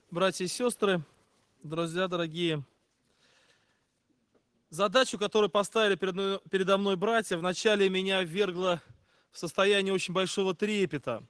Братья и сестры, друзья дорогие, задачу, которую поставили передо мной братья, вначале меня ввергло в состояние очень большого трепета.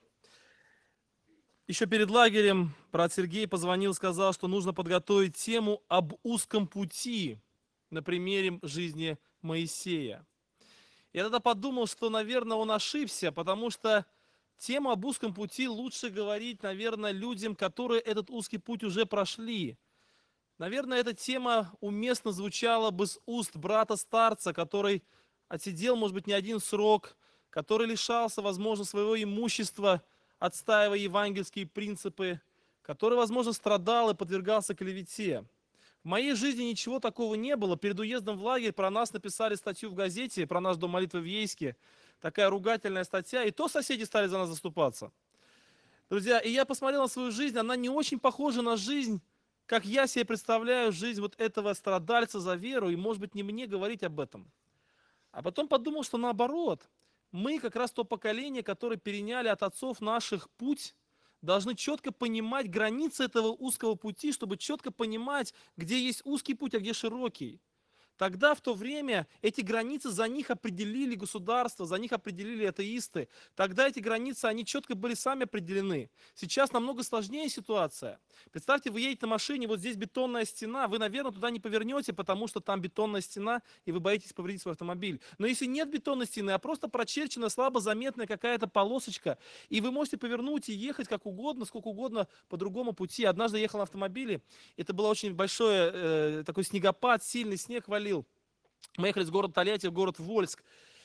Еще перед лагерем брат Сергей позвонил, сказал, что нужно подготовить тему об узком пути на примере жизни Моисея. Я тогда подумал, что, наверное, он ошибся, потому что тему об узком пути лучше говорить, наверное, людям, которые этот узкий путь уже прошли. Наверное, эта тема уместно звучала бы с уст брата-старца, который отсидел, может быть, не один срок, который лишался, возможно, своего имущества, отстаивая евангельские принципы, который, возможно, страдал и подвергался клевете. В моей жизни ничего такого не было. Перед уездом в лагерь про нас написали статью в газете, про наш дом молитвы в Ейске. Такая ругательная статья. И то соседи стали за нас заступаться. Друзья, и я посмотрел на свою жизнь, она не очень похожа на жизнь, как я себе представляю жизнь вот этого страдальца за веру, и, может быть, не мне говорить об этом. А потом подумал, что наоборот, мы как раз то поколение, которое переняли от отцов наших путь, должны четко понимать границы этого узкого пути, чтобы четко понимать, где есть узкий путь, а где широкий. Тогда, в то время, эти границы за них определили государство, за них определили атеисты. Тогда эти границы, они четко были сами определены. Сейчас намного сложнее ситуация. Представьте, вы едете на машине, вот здесь бетонная стена, вы, наверное, туда не повернете, потому что там бетонная стена, и вы боитесь повредить свой автомобиль. Но если нет бетонной стены, а просто прочерчена, слабо заметная какая-то полосочка, и вы можете повернуть и ехать как угодно, сколько угодно по другому пути. Однажды я ехал на автомобиле, это был очень большой такой снегопад, сильный снег валил. Мы ехали с города Тольятти в город Вольск.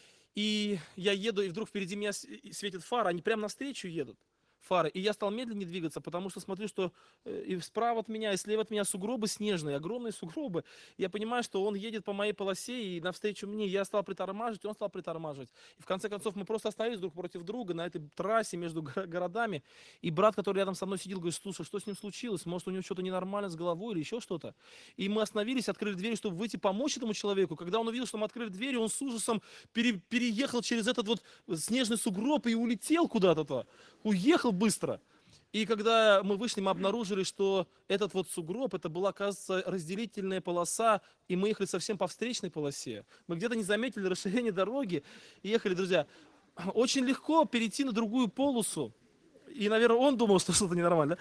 И я еду, и вдруг впереди меня светит фара. Они прямо навстречу едут, фары. И я стал медленнее двигаться, потому что смотрю, что и справа от меня, и слева от меня сугробы снежные, огромные сугробы. Я понимаю, что он едет по моей полосе и навстречу мне. Я стал притормаживать, он стал притормаживать. И в конце концов мы просто остановились друг против друга на этой трассе между городами. И брат, который рядом со мной сидел, говорит: слушай, что с ним случилось? Может, у него что-то ненормально с головой или еще что-то? И мы остановились, открыли дверь, чтобы выйти помочь этому человеку. Когда он увидел, что мы открыли дверь, он с ужасом переехал через этот вот снежный сугроб и улетел куда-то. Уехал быстро. И когда мы вышли, мы обнаружили, что этот вот сугроб, это была, оказывается, разделительная полоса, и мы ехали совсем по встречной полосе. Мы где-то не заметили расширение дороги и ехали, друзья. Очень легко перейти на другую полосу. И, наверное, он думал, что что-то ненормально.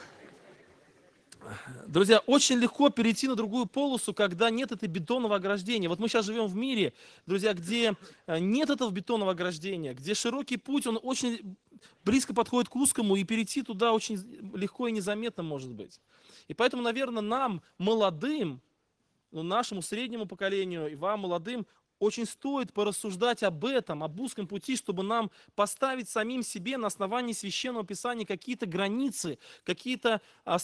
Друзья, очень легко перейти на другую полосу, когда нет этой бетонного ограждения. Вот мы сейчас живем в мире, друзья, где нет этого бетонного ограждения, где широкий путь, он очень близко подходит к узкому, и перейти туда очень легко и незаметно может быть. И поэтому, наверное, нам, молодым, нашему среднему поколению и вам, молодым, очень стоит порассуждать об этом, об узком пути, чтобы нам поставить самим себе на основании Священного Писания какие-то границы, какие-то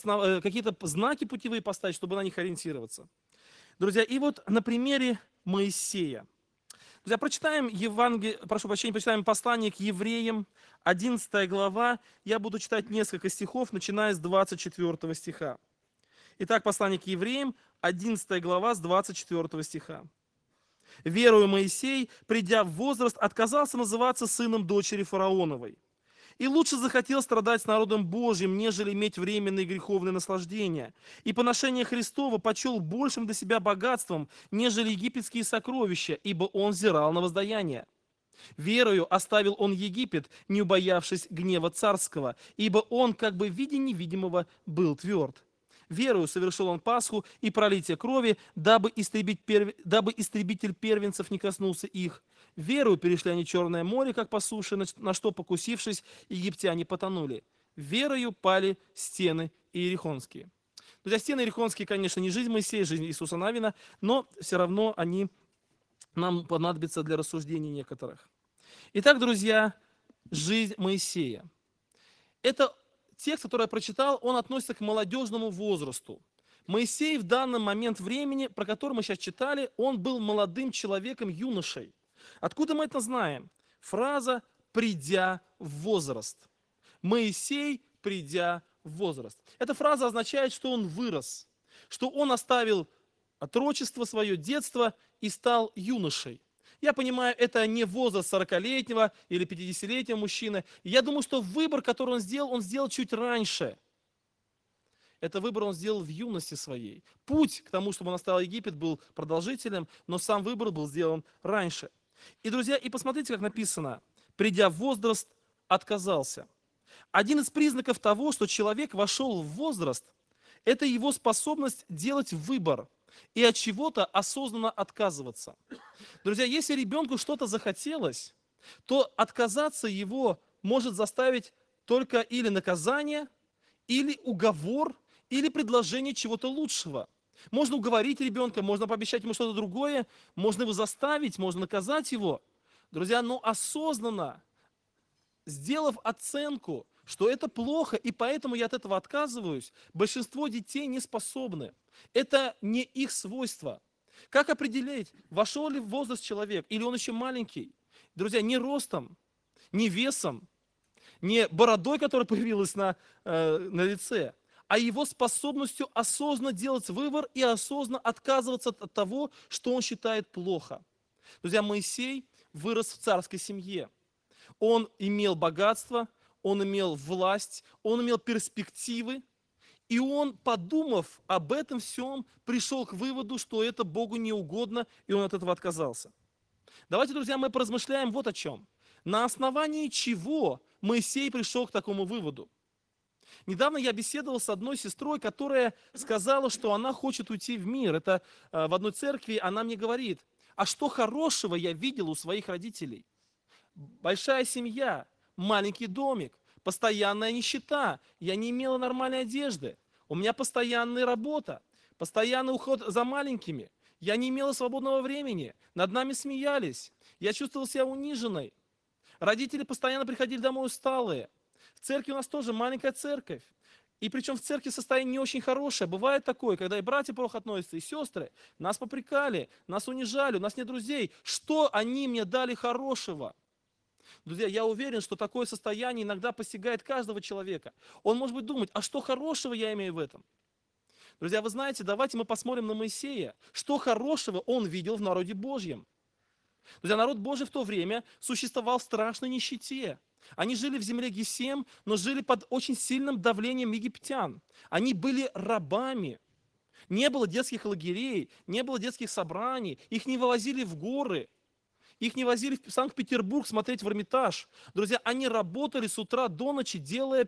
знаки путевые поставить, чтобы на них ориентироваться. Друзья, и вот на примере Моисея. Друзья, прочитаем прочитаем послание к евреям, 11 глава. Я буду читать несколько стихов, начиная с 24 стиха. Итак, послание к евреям, 11 глава, с 24 стиха. «Веруя Моисей, придя в возраст, отказался называться сыном дочери фараоновой. И лучше захотел страдать с народом Божьим, нежели иметь временные греховные наслаждения. И поношение Христова почел большим для себя богатством, нежели египетские сокровища, ибо он взирал на воздаяние. Верою оставил он Египет, не убоявшись гнева царского, ибо он, как бы видя невидимого, был тверд. Верою совершил он Пасху и пролитие крови, дабы истребитель первенцев не коснулся их. Верою перешли они Черное море, как по суше, на что, покусившись, египтяне потонули. Верою пали стены иерихонские». Друзья, стены иерихонские, конечно, не жизнь Моисея, жизнь Иисуса Навина, но все равно они нам понадобятся для рассуждений некоторых. Итак, друзья, жизнь Моисея. Это текст, который я прочитал, он относится к молодежному возрасту. Моисей в данный момент времени, про который мы сейчас читали, он был молодым человеком, юношей. Откуда мы это знаем? Фраза «придя в возраст». Моисей, придя в возраст. Эта фраза означает, что он вырос, что он оставил отрочество, свое детство и стал юношей. Я понимаю, это не возраст 40-летнего или 50-летнего мужчины. Я думаю, что выбор, который он сделал чуть раньше. Это выбор он сделал в юности своей. Путь к тому, чтобы он оставил Египет, был продолжительным, но сам выбор был сделан раньше. И, друзья, и посмотрите, как написано. Придя в возраст, отказался. Один из признаков того, что человек вошел в возраст, это его способность делать выбор и от чего-то осознанно отказываться. Друзья, если ребенку что-то захотелось, то отказаться его может заставить только или наказание, или уговор, или предложение чего-то лучшего. Можно уговорить ребенка, можно пообещать ему что-то другое, можно его заставить, можно наказать его. Друзья, но осознанно, сделав оценку, что это плохо, и поэтому я от этого отказываюсь, большинство детей не способны. Это не их свойство. Как определить, вошел ли в возраст человек, или он еще маленький? Друзья, не ростом, не весом, не бородой, которая появилась на лице, а его способностью осознанно делать выбор и осознанно отказываться от того, что он считает плохо. Друзья, Моисей вырос в царской семье. Он имел богатство, он имел власть, он имел перспективы, и он, подумав об этом всем, пришел к выводу, что это Богу не угодно, и он от этого отказался. Давайте, друзья, мы поразмышляем вот о чем. На основании чего Моисей пришел к такому выводу? Недавно я беседовал с одной сестрой, которая сказала, что она хочет уйти в мир. Это в одной церкви она мне говорит, а что хорошего я видел у своих родителей? Большая семья, маленький домик, постоянная нищета, я не имела нормальной одежды, у меня постоянная работа, постоянный уход за маленькими, я не имела свободного времени, над нами смеялись, я чувствовала себя униженной. Родители постоянно приходили домой усталые. В церкви у нас тоже маленькая церковь. И причем в церкви состояние не очень хорошее. Бывает такое, когда и братья плохо относятся, и сестры. Нас попрекали, нас унижали, у нас нет друзей. Что они мне дали хорошего? Друзья, я уверен, что такое состояние иногда постигает каждого человека. Он может быть думать, а что хорошего я имею в этом? Друзья, вы знаете, давайте мы посмотрим на Моисея. Что хорошего он видел в народе Божьем? Друзья, народ Божий в то время существовал в страшной нищете. Они жили в земле Гесем, но жили под очень сильным давлением египтян. Они были рабами. Не было детских лагерей, не было детских собраний. Их не вывозили в горы. Их не возили в Санкт-Петербург смотреть в Эрмитаж. Друзья, они работали с утра до ночи, делая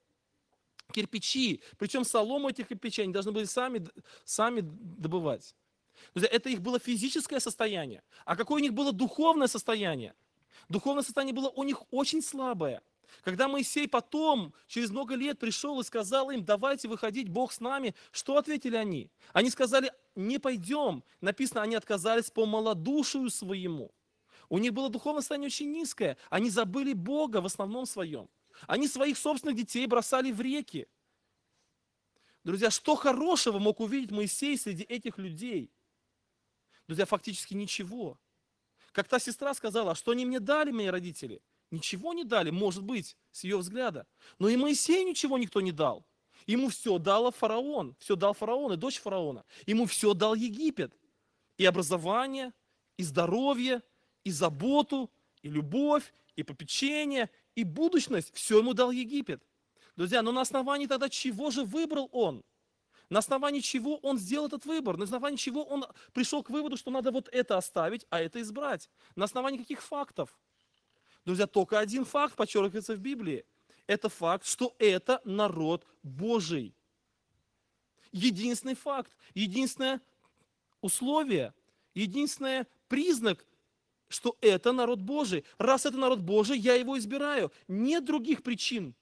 кирпичи. Причем солому этих кирпичей они должны были сами добывать. Друзья, это их было физическое состояние. А какое у них было духовное состояние? Духовное состояние было у них очень слабое. Когда Моисей потом, через много лет, пришел и сказал им, давайте выходить, Бог с нами, что ответили они? Они сказали, не пойдем. Написано, они отказались по малодушию своему. У них было духовное состояние очень низкое. Они забыли Бога в основном своем. Они своих собственных детей бросали в реки. Друзья, что хорошего мог увидеть Моисей среди этих людей? Друзья, фактически ничего. Как та сестра сказала, а что они мне дали, мои родители? Ничего не дали, может быть, с ее взгляда. Но и Моисею ничего никто не дал. Ему все дал фараон, все дал фараон и дочь фараона. Ему все дал Египет. И образование, и здоровье, и заботу, и любовь, и попечение, и будущность. Все ему дал Египет. Друзья, но на основании тогда чего же выбрал он? На основании чего он сделал этот выбор? На основании чего он пришел к выводу, что надо вот это оставить, а это избрать? На основании каких фактов? Друзья, только один факт подчеркивается в Библии. Это факт, что это народ Божий. Единственный факт, единственное условие, единственный признак, что это народ Божий. Раз это народ Божий, я его избираю. Нет других причин.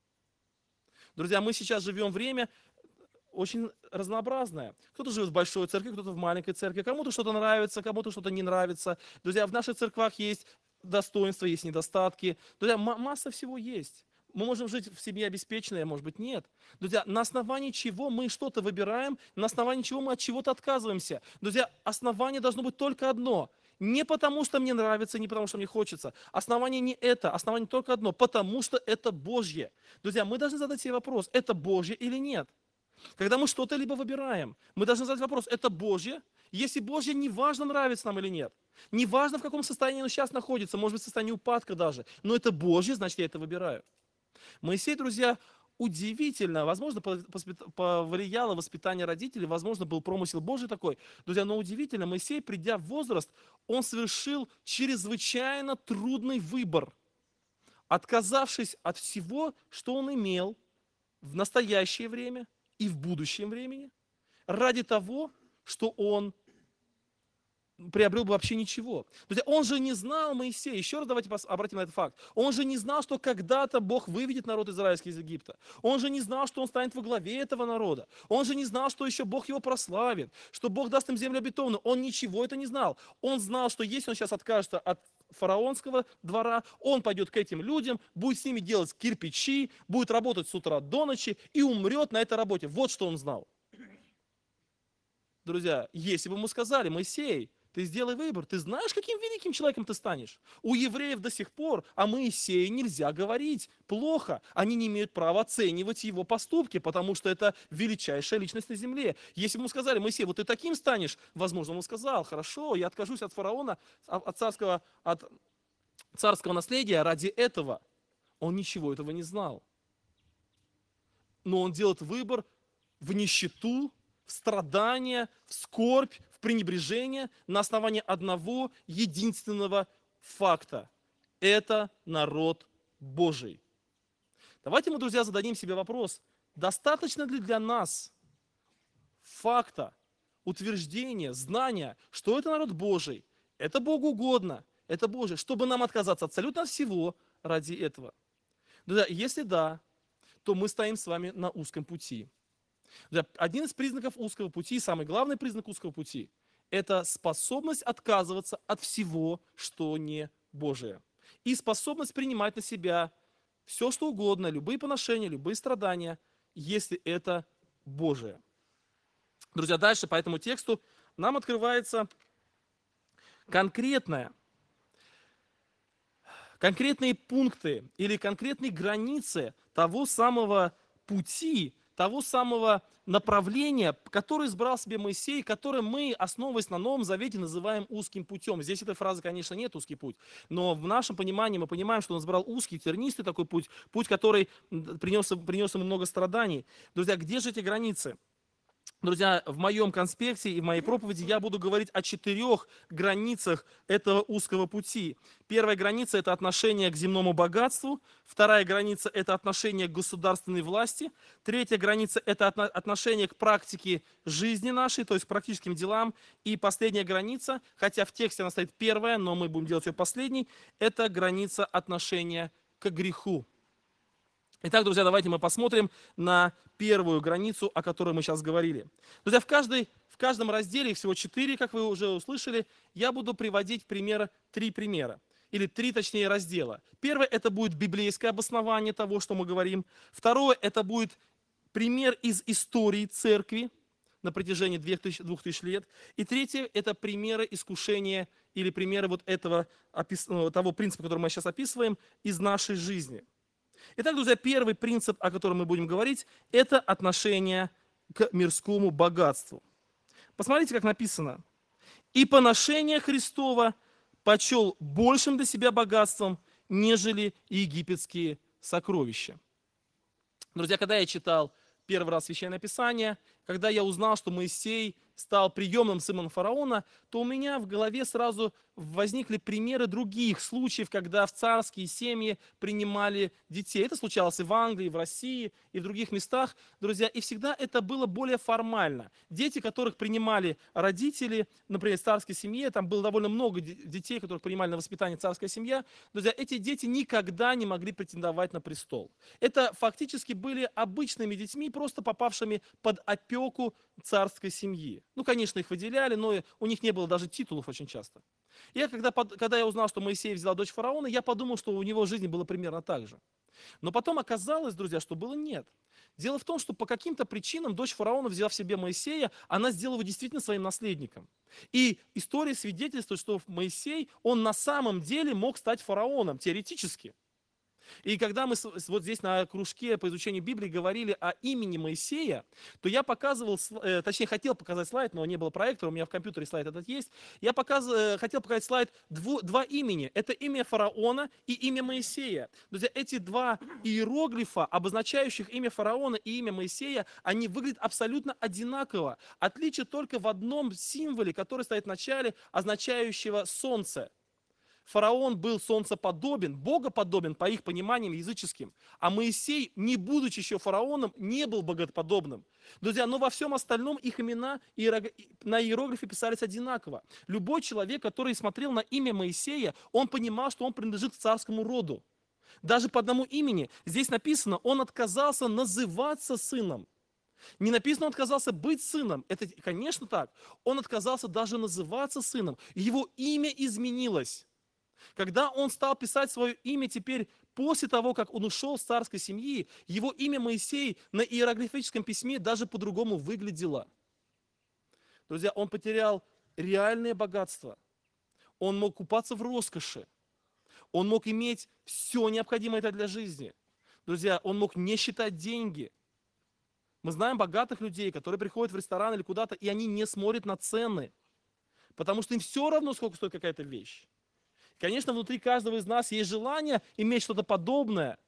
Друзья, мы сейчас живем время очень разнообразное. Кто-то живет в большой церкви, кто-то в маленькой церкви. Кому-то что-то нравится, кому-то что-то не нравится. Друзья, в наших церквах есть достоинства, есть недостатки. Друзья, масса всего есть. Мы можем жить в семье обеспеченной, а может быть нет. Друзья, на основании чего мы что-то выбираем, на основании чего мы от чего-то отказываемся. Друзья, основание должно быть только одно. Не потому, что мне нравится, не потому, что мне хочется. Основание не это, основание только одно. Потому что это Божье. Друзья, мы должны задать себе вопрос, это Божье или нет. Когда мы что-то либо выбираем, мы должны задать вопрос, это Божье? Если Божье, неважно, нравится нам или нет. Неважно, в каком состоянии оно сейчас находится, может быть, в состоянии упадка даже. Но это Божье, значит, я это выбираю. Моисей, друзья, удивительно, возможно, повлияло воспитание родителей, возможно, был промысел Божий такой. Друзья, но удивительно, Моисей, придя в возраст, он совершил чрезвычайно трудный выбор, отказавшись от всего, что он имел в настоящее время и в будущем времени, ради того, что он приобрел бы вообще ничего. Друзья, он же не знал, Моисей, еще раз давайте обратим на этот факт, он же не знал, что когда-то Бог выведет народ израильский из Египта. Он же не знал, что он станет во главе этого народа. Он же не знал, что еще Бог его прославит, что Бог даст им землю обетованную. Он ничего это не знал. Он знал, что если он сейчас откажется от фараонского двора, он пойдет к этим людям, будет с ними делать кирпичи, будет работать с утра до ночи и умрет на этой работе. Вот что он знал. Друзья, если бы ему сказали: Моисей, ты сделай выбор, ты знаешь, каким великим человеком ты станешь. У евреев до сих пор о Моисее нельзя говорить плохо. Они не имеют права оценивать его поступки, потому что это величайшая личность на земле. Если бы ему сказали: Моисей, вот ты таким станешь, возможно, он сказал: хорошо, я откажусь от фараона, от царского наследия ради этого. Он ничего этого не знал. Но он делает выбор в нищету, в страдания, в скорбь, в пренебрежение на основании одного единственного факта. Это народ Божий. Давайте мы, друзья, зададим себе вопрос, достаточно ли для нас факта, утверждения, знания, что это народ Божий, это Богу угодно, это Божие, чтобы нам отказаться абсолютно от всего ради этого. Друзья, если да, то мы стоим с вами на узком пути. Один из признаков узкого пути, самый главный признак узкого пути, это способность отказываться от всего, что не Божие. И способность принимать на себя все, что угодно, любые поношения, любые страдания, если это Божие. Друзья, дальше по этому тексту нам открывается конкретные пункты или конкретные границы того самого пути, того самого направления, которое избрал себе Моисей, которое мы, основываясь на Новом Завете, называем узким путем. Здесь этой фразы, конечно, нет, узкий путь, но в нашем понимании мы понимаем, что он избрал узкий, тернистый такой путь, который принес ему много страданий. Друзья, где же эти границы? Друзья, в моем конспекте и в моей проповеди я буду говорить о 4 границах этого узкого пути. Первая граница – это отношение к земному богатству. Вторая граница – это отношение к государственной власти. Третья граница – это отношение к практике жизни нашей, то есть к практическим делам. И последняя граница, хотя в тексте она стоит первая, но мы будем делать ее последней, это граница отношения к греху. Итак, друзья, давайте мы посмотрим на первую границу, о которой мы сейчас говорили. Друзья, в каждом разделе, их всего 4, как вы уже услышали, я буду приводить 3 примера. Или 3, точнее, раздела. Первое, это будет библейское обоснование того, что мы говорим. Второе, это будет пример из истории церкви на протяжении 2000 лет. И третье, это примеры искушения или примеры вот того принципа, который мы сейчас описываем, из нашей жизни. Итак, друзья, первый принцип, о котором мы будем говорить, это отношение к мирскому богатству. Посмотрите, как написано. «И поношение Христова почел большим для себя богатством, нежели египетские сокровища». Друзья, когда я читал первый раз Священное Писание, когда я узнал, что Моисей стал приемным сыном фараона, то у меня в голове сразу возникли примеры других случаев, когда в царские семьи принимали детей. Это случалось и в Англии, и в России, и в других местах, друзья. И всегда это было более формально. Дети, которых принимали родители, например, в царской семье, там было довольно много детей, которых принимали на воспитание царская семья. Друзья, эти дети никогда не могли претендовать на престол. Это фактически были обычными детьми, просто попавшими под опеку царской семьи. Ну, конечно, их выделяли, но у них не было даже титулов очень часто. Когда я узнал, что Моисей взял дочь фараона, я подумал, что у него в жизни было примерно так же. Но потом оказалось, друзья, что было нет. Дело в том, что по каким-то причинам дочь фараона, взяв себе Моисея, она сделала его действительно своим наследником. И история свидетельствует, что Моисей, он на самом деле мог стать фараоном, теоретически. И когда мы вот здесь на кружке по изучению Библии говорили о имени Моисея, то я показывал, точнее хотел показать слайд, но не было проектора, у меня в компьютере слайд этот есть. Я хотел показать слайд два имени. Это имя фараона и имя Моисея. Друзья, эти два иероглифа, обозначающих имя фараона и имя Моисея, они выглядят абсолютно одинаково. Отличие только в одном символе, который стоит в начале, означающего солнце. Фараон был солнцеподобен, богоподобен по их пониманиям языческим, а Моисей, не будучи еще фараоном, не был богоподобным. Друзья, но во всем остальном их имена на иероглифе писались одинаково. Любой человек, который смотрел на имя Моисея, он понимал, что он принадлежит к царскому роду. Даже по одному имени здесь написано, он отказался называться сыном. Не написано, он отказался быть сыном. Это, конечно, так. Он отказался даже называться сыном. Его имя изменилось. Когда он стал писать свое имя теперь, после того, как он ушел с царской семьи, его имя Моисей на иероглифическом письме даже по-другому выглядело. Друзья, он потерял реальное богатство. Он мог купаться в роскоши. Он мог иметь все необходимое для жизни. Друзья, он мог не считать деньги. Мы знаем богатых людей, которые приходят в ресторан или куда-то, и они не смотрят на цены, потому что им все равно, сколько стоит какая-то вещь. Конечно, внутри каждого из нас есть желание иметь что-то подобное.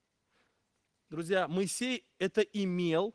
Друзья, Моисей это имел,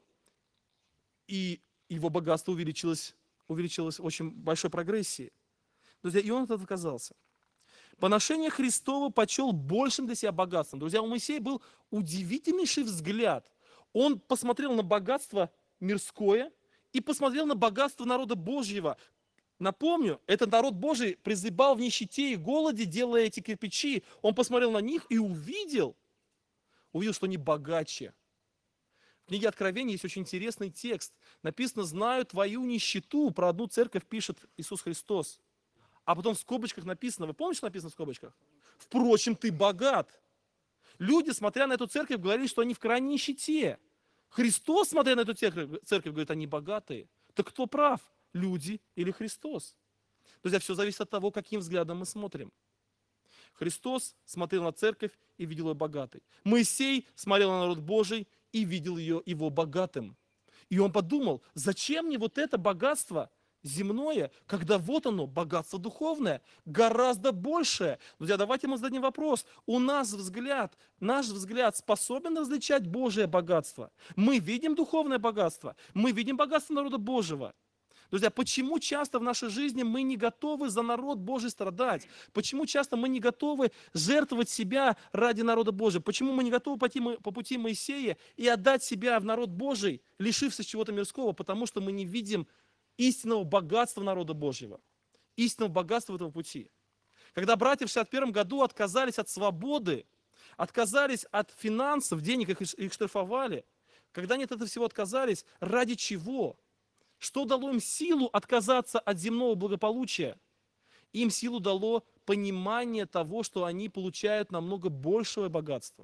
и его богатство увеличилось в очень большой прогрессии. Друзья, и он от этого отказался. Поношение Христово почел большим для себя богатством. Друзья, у Моисея был удивительнейший взгляд. Он посмотрел на богатство мирское и посмотрел на богатство народа Божьего. Напомню, этот народ Божий призябал в нищете и голоде, делая эти кирпичи. Он посмотрел на них и увидел, что они богаче. В книге Откровения есть очень интересный текст. Написано: «Знаю твою нищету». Про одну церковь пишет Иисус Христос. А потом в скобочках написано, вы помните, что написано в скобочках? «Впрочем, ты богат». Люди, смотря на эту церковь, говорили, что они в крайней нищете. Христос, смотря на эту церковь, говорит, они богатые. Так кто прав? Люди или Христос? Друзья, все зависит от того, каким взглядом мы смотрим. Христос смотрел на церковь и видел ее богатой. Моисей смотрел на народ Божий и видел его богатым. И он подумал, зачем мне вот это богатство земное, когда вот оно, богатство духовное, гораздо большее. Друзья, давайте мы зададим вопрос. Наш взгляд способен различать Божие богатство? Мы видим духовное богатство, мы видим богатство народа Божьего. Друзья, почему часто в нашей жизни мы не готовы за народ Божий страдать? Почему часто мы не готовы жертвовать себя ради народа Божьего? Почему мы не готовы пойти по пути Моисея и отдать себя в народ Божий, лишившись чего-то мирского? Потому что мы не видим истинного богатства народа Божьего, истинного богатства этого пути. Когда братья в 1961 году отказались от свободы, отказались от финансов, денег, их штрафовали, когда они от этого всего отказались, ради чего? Что дало им силу отказаться от земного благополучия? Им силу дало понимание того, что они получают намного большего богатства.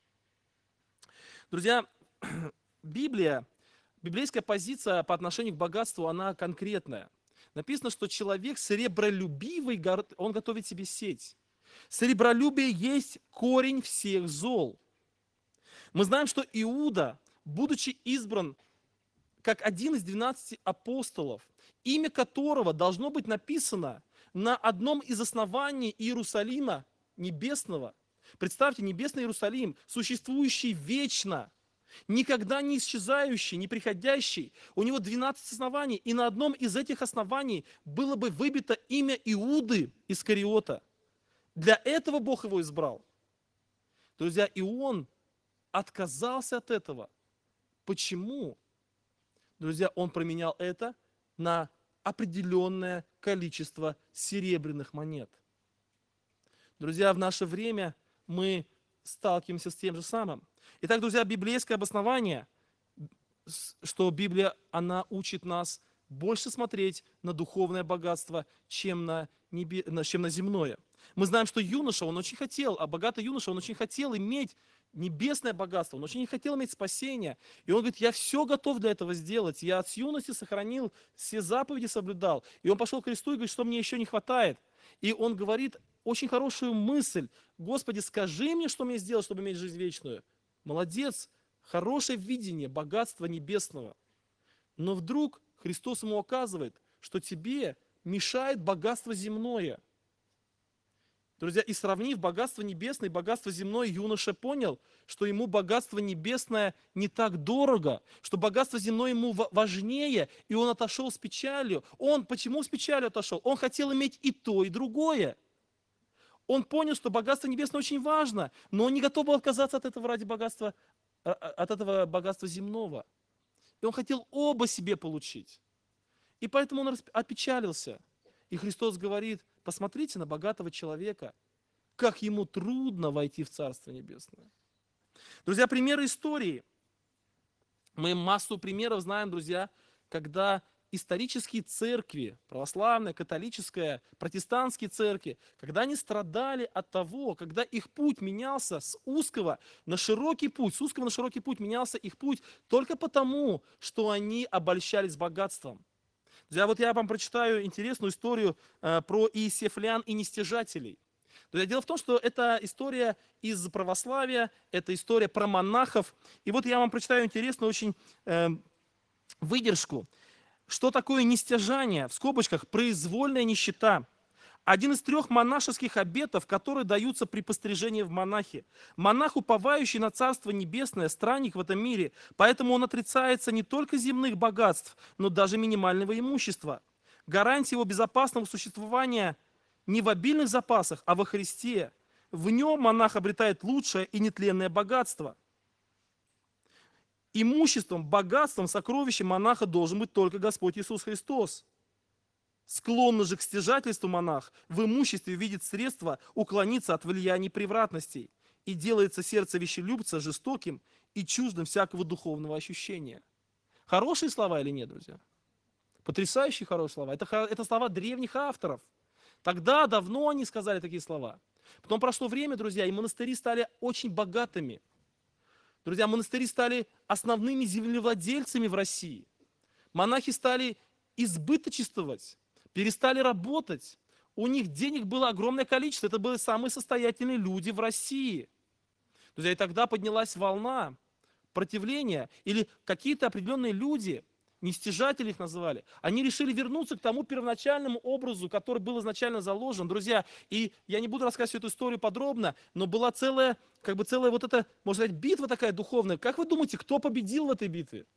Друзья, библейская позиция по отношению к богатству, она конкретная. Написано, что человек сребролюбивый, он готовит себе сеть. Сребролюбие есть корень всех зол. Мы знаем, что Иуда, будучи избран как один из 12 апостолов, имя которого должно быть написано на одном из оснований Иерусалима небесного. Представьте, небесный Иерусалим, существующий вечно, никогда не исчезающий, не приходящий. У него 12 оснований, и на одном из этих оснований было бы выбито имя Иуды Искариота. Для этого Бог его избрал. Друзья, и он отказался от этого. Почему? Друзья, он променял это на определенное количество серебряных монет. Друзья, в наше время мы сталкиваемся с тем же самым. Итак, друзья, библейское обоснование, что Библия, она учит нас больше смотреть на духовное богатство, чем на земное. Мы знаем, что юноша, он очень хотел, богатый юноша, он очень хотел иметь небесное богатство, он очень не хотел иметь спасения. И он говорит, я все готов для этого сделать. Я с юности сохранил, все заповеди соблюдал. И он пошел к кресту и говорит, что мне еще не хватает. И он говорит очень хорошую мысль. Господи, скажи мне, что мне сделать, чтобы иметь жизнь вечную. Молодец, хорошее видение богатства небесного. Но вдруг Христос ему указывает, что тебе мешает богатство земное. Друзья, и сравнив богатство небесное и богатство земное, юноша понял, что ему богатство небесное не так дорого, что богатство земное ему важнее, и он отошел с печалью. Он почему с печалью отошел? Он хотел иметь и то, и другое. Он понял, что богатство небесное очень важно, но он не готов был отказаться от этого ради богатства, от этого богатства земного. И он хотел оба себе получить. И поэтому он опечалился. И Христос говорит, посмотрите на богатого человека, как ему трудно войти в Царство Небесное. Друзья, примеры истории. Мы массу примеров знаем, друзья, когда исторические церкви, православная, католическая, протестантские церкви, когда они страдали от того, когда их путь менялся с узкого на широкий путь, с узкого на широкий путь менялся их путь только потому, что они обольщались богатством. Друзья, вот я вам прочитаю интересную историю про иисифлян и нестяжателей. Друзья, дело в том, что это история из православия, это история про монахов. И вот я вам прочитаю интересную очень выдержку. Что такое нестяжание? В скобочках произвольная нищета. Один из 3 монашеских обетов, которые даются при пострижении в монахи. Монах, уповающий на Царство Небесное, странник в этом мире, поэтому он отрицается не только земных богатств, но даже минимального имущества. Гарантия его безопасного существования не в обильных запасах, а во Христе. В нем монах обретает лучшее и нетленное богатство. Имуществом, богатством, сокровищем монаха должен быть только Господь Иисус Христос. Склонный же к стяжательству монах в имуществе видит средства уклониться от влияний превратностей и делается сердце вещелюбца жестоким и чуждым всякого духовного ощущения. Хорошие слова или нет, друзья? Потрясающие хорошие слова. Это слова древних авторов. Тогда, давно они сказали такие слова. Потом прошло время, друзья, и монастыри стали очень богатыми. Друзья, монастыри стали основными землевладельцами в России. Монахи стали избыточествовать, перестали работать. У них денег было огромное количество. Это были самые состоятельные люди в России. Друзья, и тогда поднялась волна противления. Или какие-то определенные люди, нестяжатели их называли, они решили вернуться к тому первоначальному образу, который был изначально заложен. Друзья, и я не буду рассказывать всю эту историю подробно, но была целая вот эта, можно сказать, битва такая духовная. Как вы думаете, кто победил в этой битве?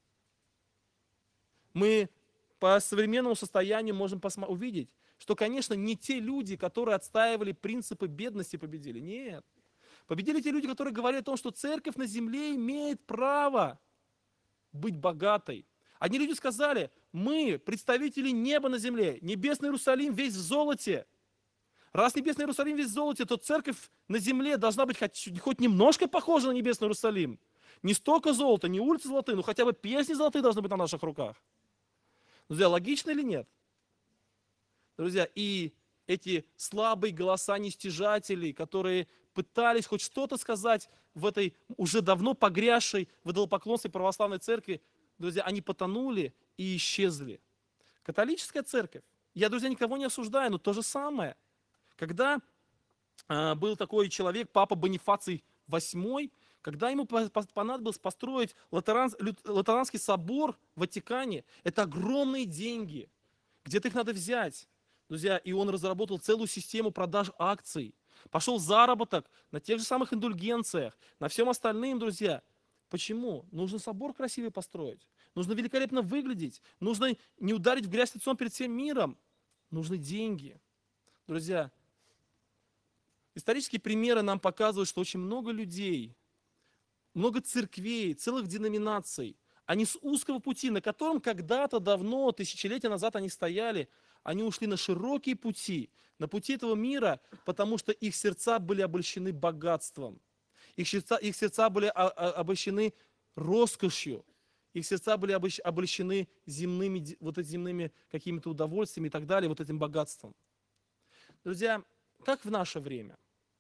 Мы по современному состоянию можем увидеть, что, конечно, не те люди, которые отстаивали принципы бедности, победили. Нет. Победили те люди, которые говорили о том, что церковь на земле имеет право быть богатой. Одни люди сказали, мы представители неба на земле, небесный Иерусалим весь в золоте. Раз небесный Иерусалим весь в золоте, то церковь на земле должна быть хоть немножко похожа на небесный Иерусалим. Не столько золота, не улицы золотые, но хотя бы песни золотые должны быть на наших руках. Друзья, логично или нет? Друзья, и эти слабые голоса нестяжателей, которые пытались хоть что-то сказать в этой уже давно погрязшей в идолопоклонстве православной церкви, друзья, они потонули и исчезли. Католическая церковь, я, друзья, никого не осуждаю, но то же самое. Когда был такой человек, папа Бонифаций VIII, когда ему понадобилось построить Латеранский собор в Ватикане, это огромные деньги, где-то их надо взять. Друзья, и он разработал целую систему продаж акций. Пошел заработок на тех же самых индульгенциях, на всем остальном, друзья. Почему? Нужно собор красивый построить. Нужно великолепно выглядеть. Нужно не ударить в грязь лицом перед всем миром. Нужны деньги. Друзья, исторические примеры нам показывают, что очень много людей, много церквей, целых деноминаций, они с узкого пути, на котором когда-то давно, тысячелетия назад они стояли, они ушли на широкие пути, на пути этого мира, потому что их сердца были обольщены богатством. Их сердца были обольщены роскошью. Их сердца были обольщены земными какими-то удовольствиями и так далее, вот этим богатством. Друзья, как в наше время?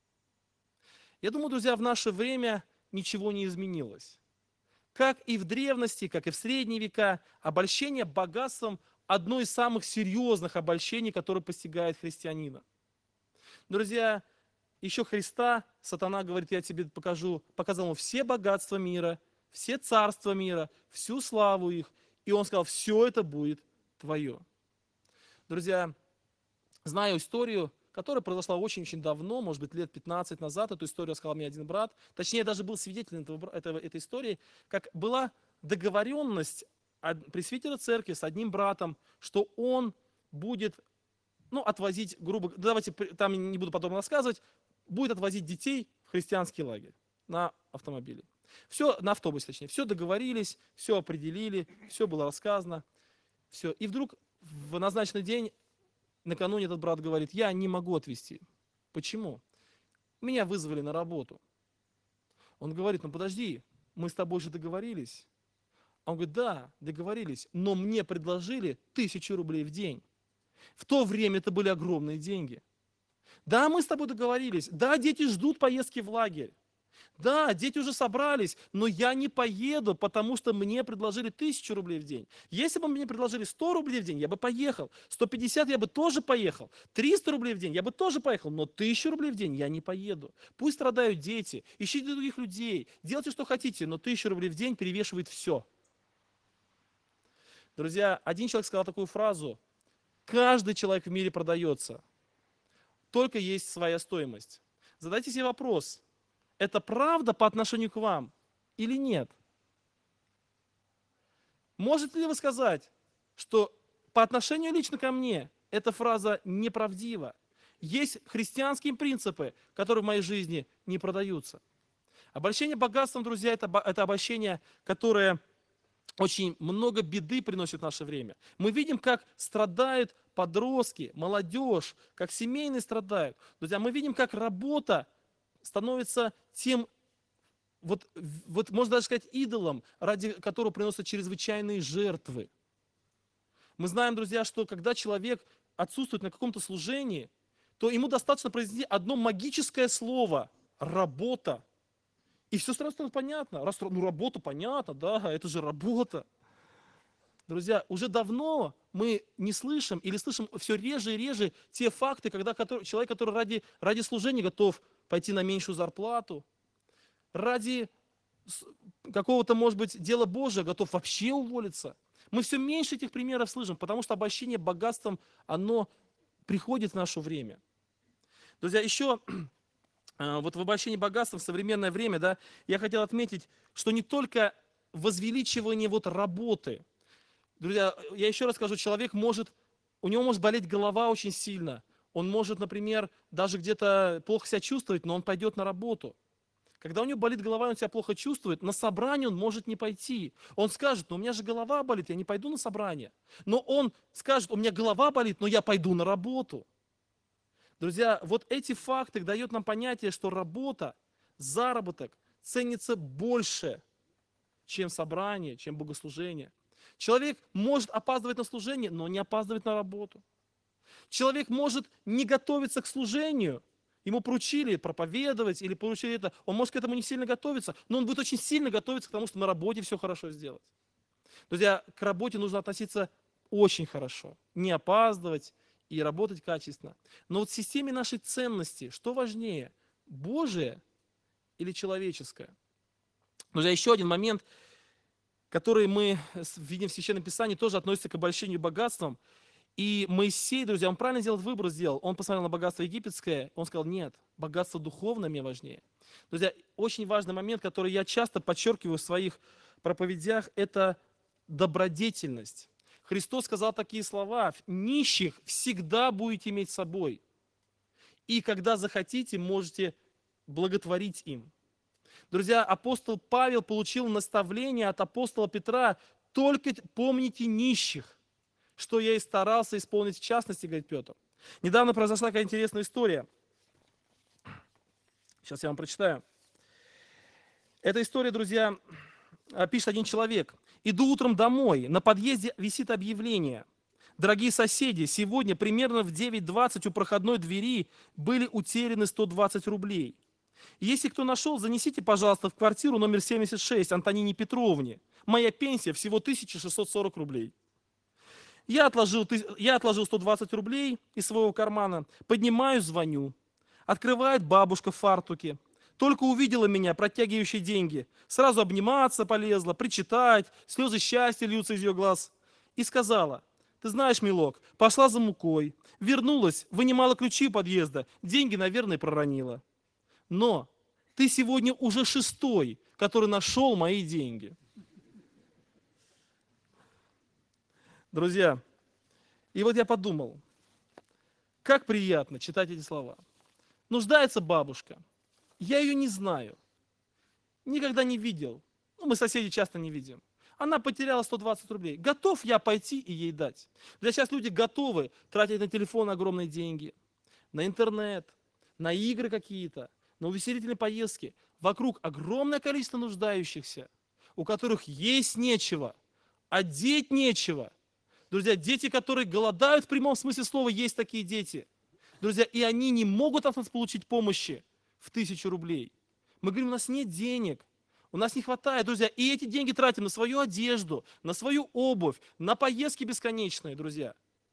Я думаю, друзья, в наше время ничего не изменилось. Как и в древности, как и в средние века, обольщение богатством – одно из самых серьезных обольщений, которое постигает христианина. Друзья, еще Христа сатана говорит, я тебе показал ему все богатства мира, все царства мира, всю славу их. И он сказал, все это будет твое. Друзья, знаю историю, которая произошла очень-очень давно, может быть, лет 15 назад. Эту историю рассказал мне один брат. Точнее, я даже был свидетелем этой истории, как была договоренность пресвитера церкви с одним братом, что он будет, отвозить, давайте там не буду подробно рассказывать, будет отвозить детей в христианский лагерь на автомобиле. Все, на автобусе точнее. Все договорились, все определили, все было рассказано. Все. И вдруг в назначенный день, накануне этот брат говорит, я не могу отвезти. Почему? Меня вызвали на работу. Он говорит, подожди, мы с тобой же договорились. Он говорит, да, договорились, но мне предложили 1000 рублей в день. В то время это были огромные деньги. Да, мы с тобой договорились, да, дети ждут поездки в лагерь. Да, дети уже собрались, но я не поеду, потому что мне предложили 1000 рублей в день. Если бы мне предложили 100 рублей в день, я бы поехал. 150 я бы тоже поехал. 300 рублей в день я бы тоже поехал, но 1000 рублей в день я не поеду. Пусть страдают дети, ищите других людей, делайте, что хотите, но 1000 рублей в день перевешивает все. Друзья, один человек сказал такую фразу: каждый человек в мире продается, только есть своя стоимость. Задайте себе вопрос, это правда по отношению к вам или нет? Можете ли вы сказать, что по отношению лично ко мне эта фраза неправдива? Есть христианские принципы, которые в моей жизни не продаются. Обольщение богатством, друзья, это обольщение, которое очень много беды приносит в наше время. Мы видим, как страдают подростки, молодежь, как семейные страдают. Друзья, мы видим, как работа становится тем, вот можно даже сказать, идолом, ради которого приносят чрезвычайные жертвы. Мы знаем, друзья, что когда человек отсутствует на каком-то служении, то ему достаточно произнести одно магическое слово – работа. И все сразу становится понятно. Работа понятно, да, это же работа. Друзья, уже давно мы не слышим или слышим все реже и реже те факты, когда человек, который ради служения готов пойти на меньшую зарплату, ради какого-то, может быть, дела Божия готов вообще уволиться. Мы все меньше этих примеров слышим, потому что обольщение богатством, оно приходит в наше время. Друзья, еще вот в обольщении богатством в современное время, да, я хотел отметить, что не только возвеличивание работы. Друзья, я еще раз скажу, у него может болеть голова очень сильно. Он может, например, даже где-то плохо себя чувствовать, но он пойдет на работу. Когда у него болит голова, и он себя плохо чувствует, на собрание он может не пойти. Он скажет, у меня же голова болит, я не пойду на собрание. Но он скажет, у меня голова болит, но я пойду на работу. Друзья, вот эти факты дают нам понятие, что работа, заработок ценится больше, чем собрание, чем богослужение. Человек может опаздывать на служение, но не опаздывать на работу. Человек может не готовиться к служению, ему поручили проповедовать или поручили это, он может к этому не сильно готовиться, но он будет очень сильно готовиться к тому, что на работе все хорошо сделать. Друзья, к работе нужно относиться очень хорошо, не опаздывать и работать качественно. Но вот в системе нашей ценности, что важнее, Божие или человеческое? Друзья, еще один момент, который мы видим в Священном Писании, тоже относится к обольщению богатством. И Моисей, друзья, он правильно сделал. Он посмотрел на богатство египетское, он сказал, нет, богатство духовное мне важнее. Друзья, очень важный момент, который я часто подчеркиваю в своих проповедях, это добродетельность. Христос сказал такие слова: нищих всегда будете иметь с собой. И когда захотите, можете благотворить им. Друзья, апостол Павел получил наставление от апостола Петра: только помните нищих, что я и старался исполнить в частности, говорит Петр. Недавно произошла такая интересная история. Сейчас я вам прочитаю. Эта история, друзья, пишет один человек. Иду утром домой, на подъезде висит объявление: дорогие соседи, сегодня примерно в 9:20 у проходной двери были утеряны 120 рублей. Если кто нашел, занесите, пожалуйста, в квартиру номер 76 Антонине Петровне. Моя пенсия всего 1640 рублей. Я отложил 120 рублей из своего кармана, поднимаюсь, звоню. Открывает бабушка в фартуке. Только увидела меня, протягивающие деньги. Сразу обниматься полезла, причитать, слезы счастья льются из ее глаз. И сказала: ты знаешь, милок, пошла за мукой, вернулась, вынимала ключи у подъезда, деньги, наверное, проронила. Но ты сегодня уже 6-й, который нашел мои деньги. Друзья, и вот я подумал, как приятно читать эти слова. Нуждается бабушка. Я ее не знаю. Никогда не видел. Ну, мы соседей часто не видим. Она потеряла 120 рублей. Готов я пойти и ей дать. Да сейчас люди готовы тратить на телефон огромные деньги, на интернет, на игры какие-то, на увеселительные поездки. Вокруг огромное количество нуждающихся, у которых есть нечего, одеть нечего. Друзья, дети, которые голодают в прямом смысле слова, есть такие дети. Друзья, и они не могут от нас получить помощи в 1000 рублей. Мы говорим, у нас нет денег, у нас не хватает, друзья. И эти деньги тратим на свою одежду, на свою обувь, на поездки бесконечные, друзья.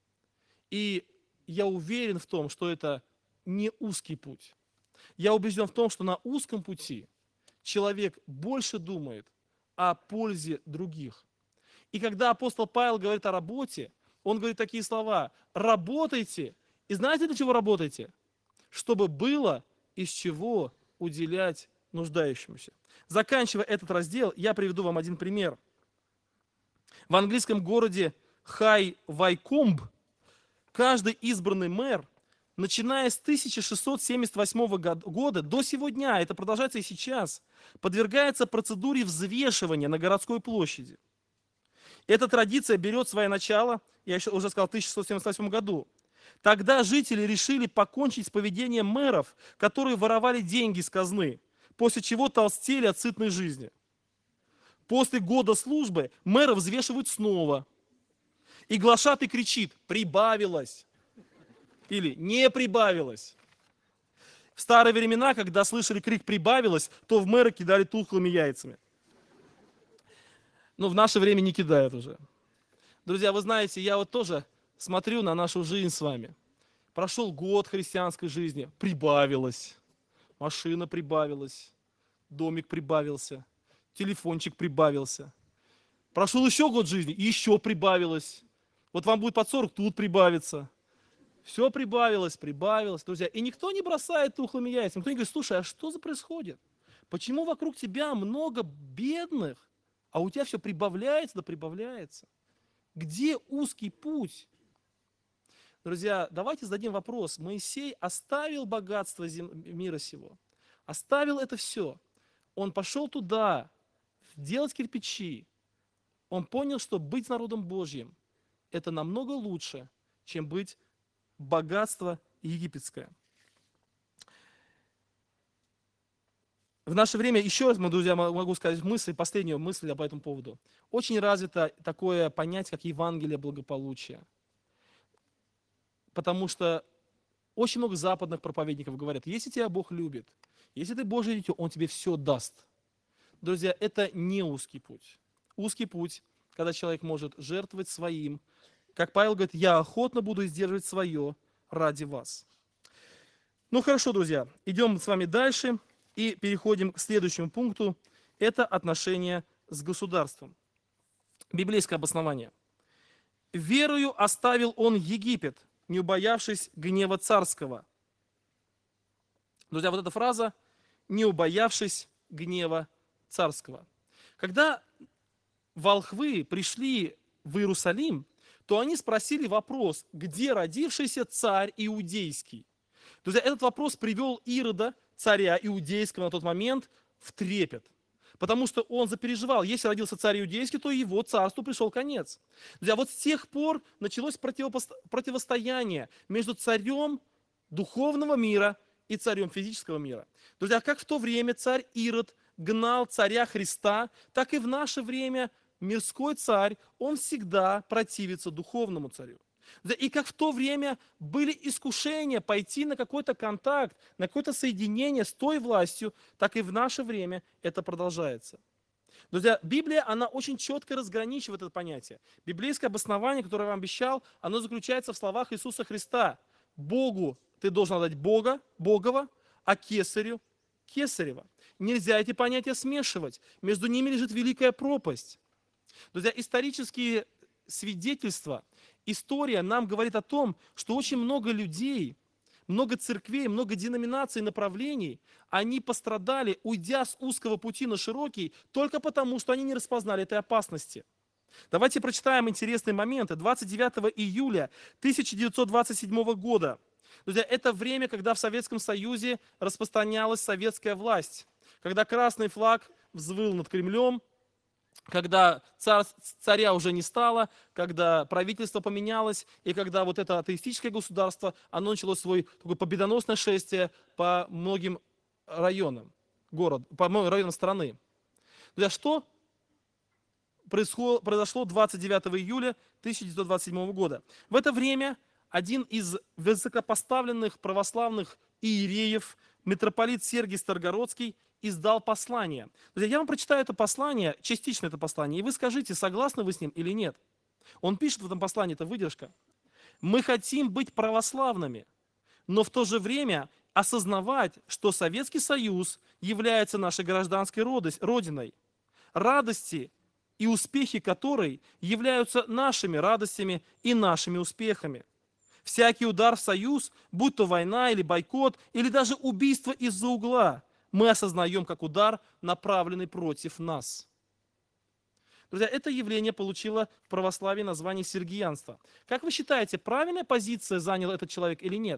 И я уверен в том, что это не узкий путь. Я убежден в том, что на узком пути человек больше думает о пользе других. И когда апостол Павел говорит о работе, он говорит такие слова: работайте. И знаете, для чего работаете? Чтобы было из чего уделять нуждающимся. Заканчивая этот раздел, я приведу вам один пример. В английском городе Хай-Вайкомб каждый избранный мэр, начиная с 1678 года до сего дня, это продолжается и сейчас, подвергается процедуре взвешивания на городской площади. Эта традиция берет свое начало, я еще уже сказал, в 1678 году. Тогда жители решили покончить с поведением мэров, которые воровали деньги из казны, после чего толстели от сытной жизни. После года службы мэра взвешивают снова. И глашатый кричит: прибавилось. Или не прибавилось. В старые времена, когда слышали крик «прибавилось», то в мэра кидали тухлыми яйцами. Но в наше время не кидают уже. Друзья, вы знаете, я вот тоже смотрю на нашу жизнь с вами. Прошел год христианской жизни, прибавилось. Машина прибавилась, домик прибавился, телефончик прибавился. Прошел еще год жизни, и еще прибавилось. Вот вам будет под 40, тут прибавится. Все прибавилось, друзья. И никто не бросает тухлыми яйцами. Никто не говорит: слушай, а что за происходит? Почему вокруг тебя много бедных, а у тебя все прибавляется да прибавляется? Где узкий путь? Друзья, давайте зададим вопрос. Моисей оставил богатство мира сего, оставил это все. Он пошел туда, делать кирпичи. Он понял, что быть народом Божьим – это намного лучше, чем быть богатство египетское. В наше время, еще раз, друзья, могу сказать последнюю мысль по этому поводу. Очень развито такое понятие, как Евангелие благополучия. Потому что очень много западных проповедников говорят: если тебя Бог любит, если ты Божье дитё, Он тебе все даст. Друзья, это не узкий путь. Узкий путь, когда человек может жертвовать своим. Как Павел говорит: я охотно буду сдерживать свое ради вас. Ну хорошо, друзья, идем с вами дальше и переходим к следующему пункту. Это отношения с государством. Библейское обоснование. «Верою оставил он Египет, не убоявшись гнева царского». Друзья, вот эта фраза «не убоявшись гнева царского». Когда волхвы пришли в Иерусалим, то они спросили вопрос: где родившийся царь иудейский? Друзья, этот вопрос привел Ирода, царя иудейского на тот момент, в трепет. Потому что он запереживал: если родился царь иудейский, то его царству пришел конец. Друзья, вот с тех пор началось противостояние между царем духовного мира и царем физического мира. Друзья, как в то время царь Ирод гнал царя Христа, так и в наше время мирской царь, он всегда противится духовному царю. И как в то время были искушения пойти на какой-то контакт, на какое-то соединение с той властью, так и в наше время это продолжается. Друзья, Библия, она очень четко разграничивает это понятие. Библейское обоснование, которое я вам обещал, оно заключается в словах Иисуса Христа: Богу ты должен отдать Богова, а кесарю кесарева. Нельзя эти понятия смешивать. Между ними лежит великая пропасть. Друзья, исторические свидетельства, история нам говорит о том, что очень много людей, много церквей, много деноминаций, направлений, они пострадали, уйдя с узкого пути на широкий, только потому, что они не распознали этой опасности. Давайте прочитаем интересные моменты. 29 июля 1927 года. Друзья, это время, когда в Советском Союзе распространялась советская власть, когда красный флаг взвыл над Кремлем, когда царя уже не стало, когда правительство поменялось, и когда вот это атеистическое государство, оно начало свое такое победоносное шествие по многим районам по многим районам страны. Друзья, что произошло 29 июля 1927 года? В это время один из высокопоставленных православных иереев, митрополит Сергий Старгородский, издал послание. Друзья, я вам прочитаю это послание, частично это послание, и вы скажите, согласны вы с ним или нет. Он пишет в этом послании, это выдержка. «Мы хотим быть православными, но в то же время осознавать, что Советский Союз является нашей гражданской родиной, радости и успехи которой являются нашими радостями и нашими успехами. Всякий удар в союз, будь то война или бойкот, или даже убийство из-за угла, мы осознаем как удар, направленный против нас». Друзья, это явление получило в православии название сергиянства. Как вы считаете, правильная позиция занял этот человек или нет?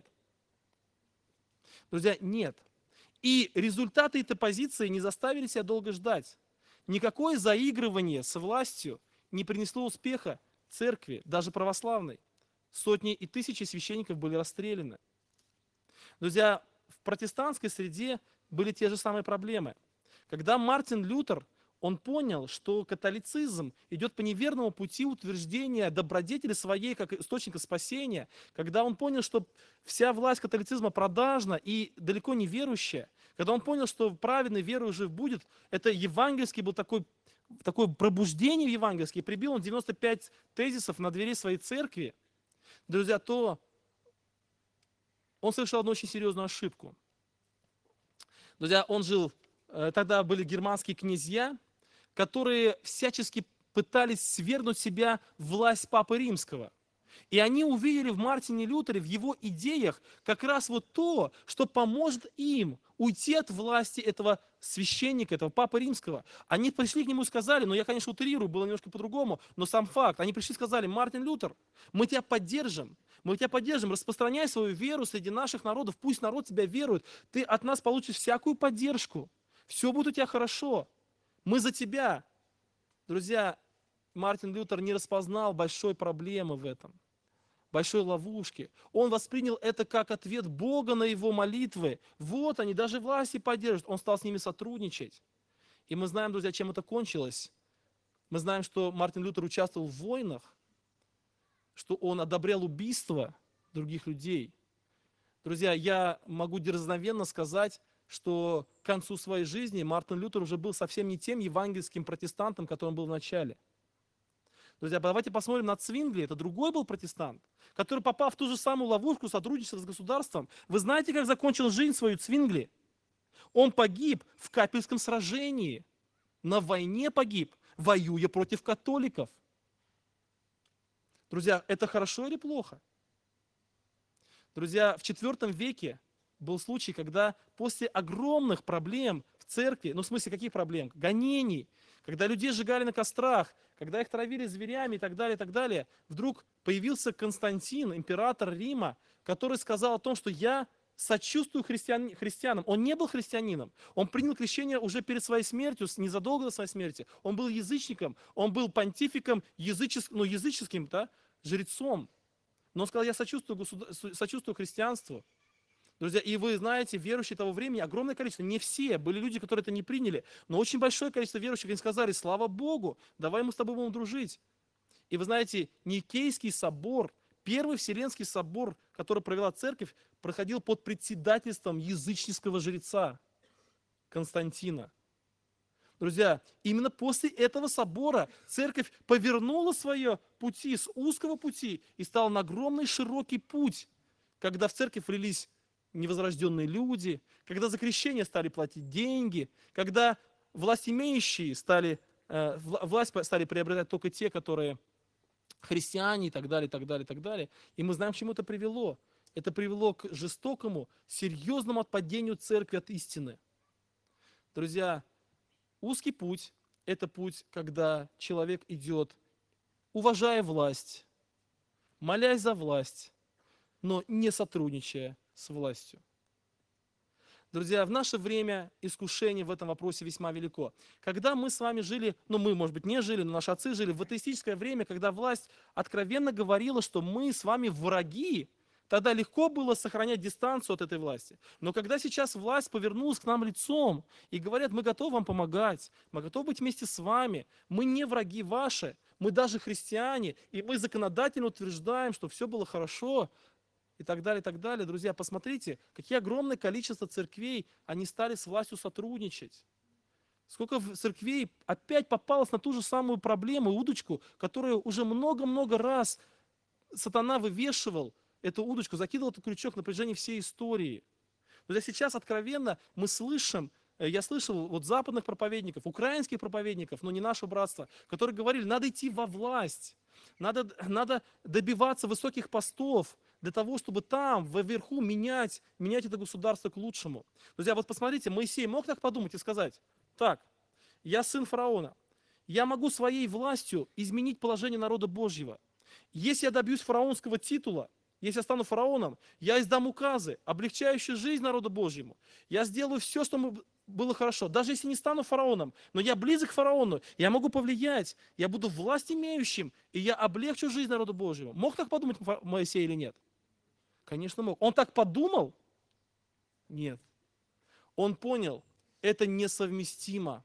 Друзья, нет. И результаты этой позиции не заставили себя долго ждать. Никакое заигрывание с властью не принесло успеха церкви, даже православной. Сотни и тысячи священников были расстреляны. Друзья, в протестантской среде были те же самые проблемы. Когда Мартин Лютер, он понял, что католицизм идет по неверному пути утверждения добродетели своей как источника спасения, когда он понял, что вся власть католицизма продажна и далеко не верующая, когда он понял, что праведный верой жив будет, это евангельский был такое пробуждение евангельское, прибил он 95 тезисов на двери своей церкви, друзья, то он совершил одну очень серьезную ошибку. Друзья, он жил, тогда были германские князья, которые всячески пытались свергнуть себя власть Папы Римского. И они увидели в Мартине Лютере, в его идеях, как раз вот то, что поможет им уйти от власти этого священника, этого Папы Римского. Они пришли к нему и сказали, я, конечно, утрирую, было немножко по-другому, но сам факт. Они пришли и сказали: Мартин Лютер, мы тебя поддержим, распространяй свою веру среди наших народов, пусть народ тебя верует, ты от нас получишь всякую поддержку, все будет у тебя хорошо, мы за тебя. Друзья, Мартин Лютер не распознал большой проблемы в этом, большой ловушки. Он воспринял это как ответ Бога на его молитвы. Вот они, даже власти поддержат. Он стал с ними сотрудничать. И мы знаем, друзья, чем это кончилось. Мы знаем, что Мартин Лютер участвовал в войнах, что он одобрял убийство других людей. Друзья, я могу дерзновенно сказать, что к концу своей жизни Мартин Лютер уже был совсем не тем евангельским протестантом, которым был в начале. Друзья, давайте посмотрим на Цвингли. Это другой был протестант, который, попав в ту же самую ловушку сотрудничества с государством, вы знаете, как закончил жизнь свою Цвингли? Он погиб в Капельском сражении. На войне погиб, воюя против католиков. Друзья, это хорошо или плохо? Друзья, в IV веке был случай, когда после огромных проблем в церкви, в смысле каких проблем? Гонений, когда людей сжигали на кострах, когда их травили зверями и так далее, вдруг появился Константин, император Рима, который сказал о том, что я сочувствую христианам. Он не был христианином, он принял крещение уже перед своей смертью, незадолго до своей смерти. Он был язычником, он был понтификом, языческим, жрецом. Но он сказал: я сочувствую христианству. Друзья, и вы знаете, верующие того времени огромное количество, не все, были люди, которые это не приняли, но очень большое количество верующих, они сказали: слава Богу, давай мы с тобой будем дружить. И вы знаете, Никейский собор, Первый Вселенский собор, который провела церковь, проходил под председательством языческого жреца Константина. Друзья, именно после этого собора церковь повернула свои пути с узкого пути и стала на огромный широкий путь, когда в церковь влились невозрожденные люди, когда за крещение стали платить деньги, когда власть имеющие власть стали приобретать только те, которые христиане и так далее, и так далее, и так далее. И мы знаем, к чему это привело. Это привело к жестокому, серьезному отпадению церкви от истины. Друзья, узкий путь – это путь, когда человек идет, уважая власть, молясь за власть, но не сотрудничая с властью. Друзья, в наше время искушение в этом вопросе весьма велико. Когда мы с вами жили, мы, может быть, не жили, но наши отцы жили в атеистическое время, когда власть откровенно говорила, что мы с вами враги, тогда легко было сохранять дистанцию от этой власти. Но когда сейчас власть повернулась к нам лицом и говорят, мы готовы вам помогать, мы готовы быть вместе с вами, мы не враги ваши, мы даже христиане, и мы законодательно утверждаем, что все было хорошо, и так далее, и так далее. Друзья, посмотрите, какие огромное количество церквей, они стали с властью сотрудничать. Сколько церквей опять попалось на ту же самую проблему, удочку, которую уже много-много раз сатана вывешивал, эту удочку, закидывал этот крючок на протяжении всей истории. Друзья, сейчас откровенно мы слышим, я слышал вот западных проповедников, украинских проповедников, но не нашего братства, которые говорили, надо идти во власть, надо добиваться высоких постов, для того, чтобы там, вверху, менять это государство к лучшему. Друзья, вот посмотрите, Моисей мог так подумать и сказать, так, я сын фараона, я могу своей властью изменить положение народа Божьего. Если я добьюсь фараонского титула, если я стану фараоном, я издам указы, облегчающие жизнь народу Божьему. Я сделаю все, чтобы было хорошо. Даже если не стану фараоном, но я близок к фараону, я могу повлиять, я буду власть имеющим, и я облегчу жизнь народу Божьему. Мог так подумать Моисей или нет? Конечно, мог. Он так подумал? Нет. Он понял, это несовместимо.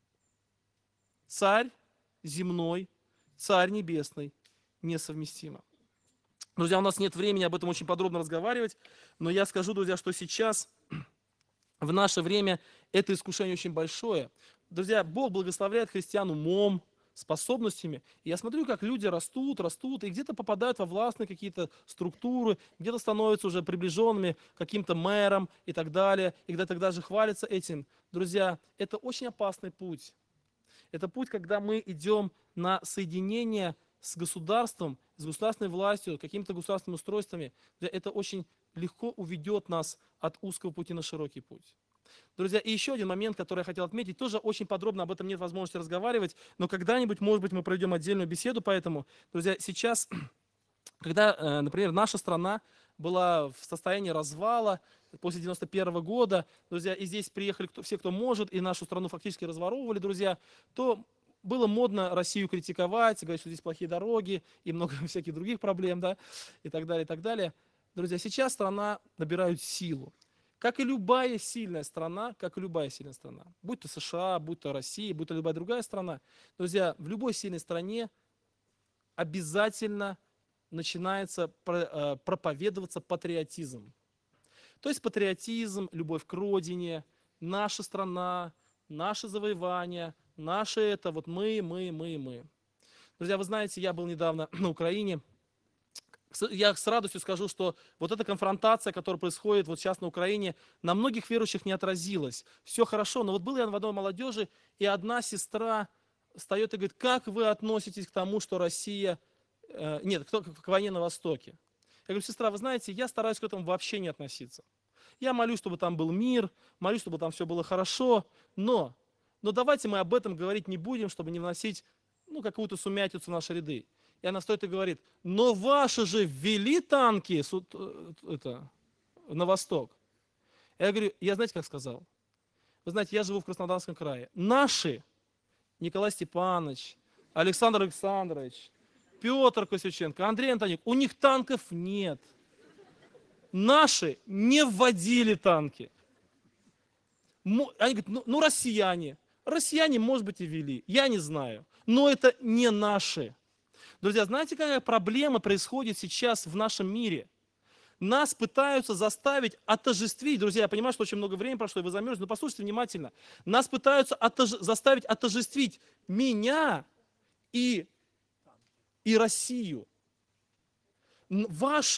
Царь земной, царь небесный, несовместимо. Друзья, у нас нет времени об этом очень подробно разговаривать, но я скажу, друзья, что сейчас, в наше время, это искушение очень большое. Друзья, Бог благословляет христиан умом, способностями. И я смотрю, как люди растут, и где-то попадают во властные какие-то структуры, где-то становятся уже приближенными к каким-то мэрам и так далее, и где-то даже хвалятся этим. Друзья, это очень опасный путь. Это путь, когда мы идем на соединение с государством, с государственной властью, какими-то государственными устройствами. Это очень легко уведет нас от узкого пути на широкий путь. Друзья, и еще один момент, который я хотел отметить, тоже очень подробно об этом нет возможности разговаривать, но когда-нибудь, может быть, мы проведем отдельную беседу по этому. Друзья, сейчас, когда, например, наша страна была в состоянии развала после 91 года, друзья, и здесь приехали все, кто может, и нашу страну фактически разворовывали, друзья, то было модно Россию критиковать, говорить, что здесь плохие дороги и много всяких других проблем, да, и так далее, и так далее. Друзья, сейчас страна набирает силу. Как и любая сильная страна, будь то США, будь то Россия, будь то любая другая страна, друзья, в любой сильной стране обязательно начинается проповедоваться патриотизм. То есть патриотизм, любовь к родине, наша страна, наши завоевания, наше это, вот мы. Друзья, вы знаете, я был недавно на Украине. Я с радостью скажу, что вот эта конфронтация, которая происходит вот сейчас на Украине, на многих верующих не отразилась. Все хорошо, но вот был я в одной молодежи, и одна сестра встает и говорит, как вы относитесь к тому, что Россия... к войне на Востоке. Я говорю, сестра, вы знаете, я стараюсь к этому вообще не относиться. Я молюсь, чтобы там был мир, молюсь, чтобы там все было хорошо, но давайте мы об этом говорить не будем, чтобы не вносить какую-то сумятицу в наши ряды. И она стоит и говорит, но ваши же ввели танки на восток. Я говорю, я знаете, как сказал? Вы знаете, я живу в Краснодарском крае. Наши, Николай Степанович, Александр Александрович, Петр Косюченко, Андрей Антонюк, у них танков нет. Наши не вводили танки. Они говорят, россияне. Россияне, может быть, и ввели. Я не знаю. Но это не наши. Друзья, знаете, какая проблема происходит сейчас в нашем мире? Нас пытаются заставить отождествить, друзья, я понимаю, что очень много времени прошло, и вы замерзли, но послушайте внимательно. Нас пытаются заставить отождествить меня и Россию. Ваши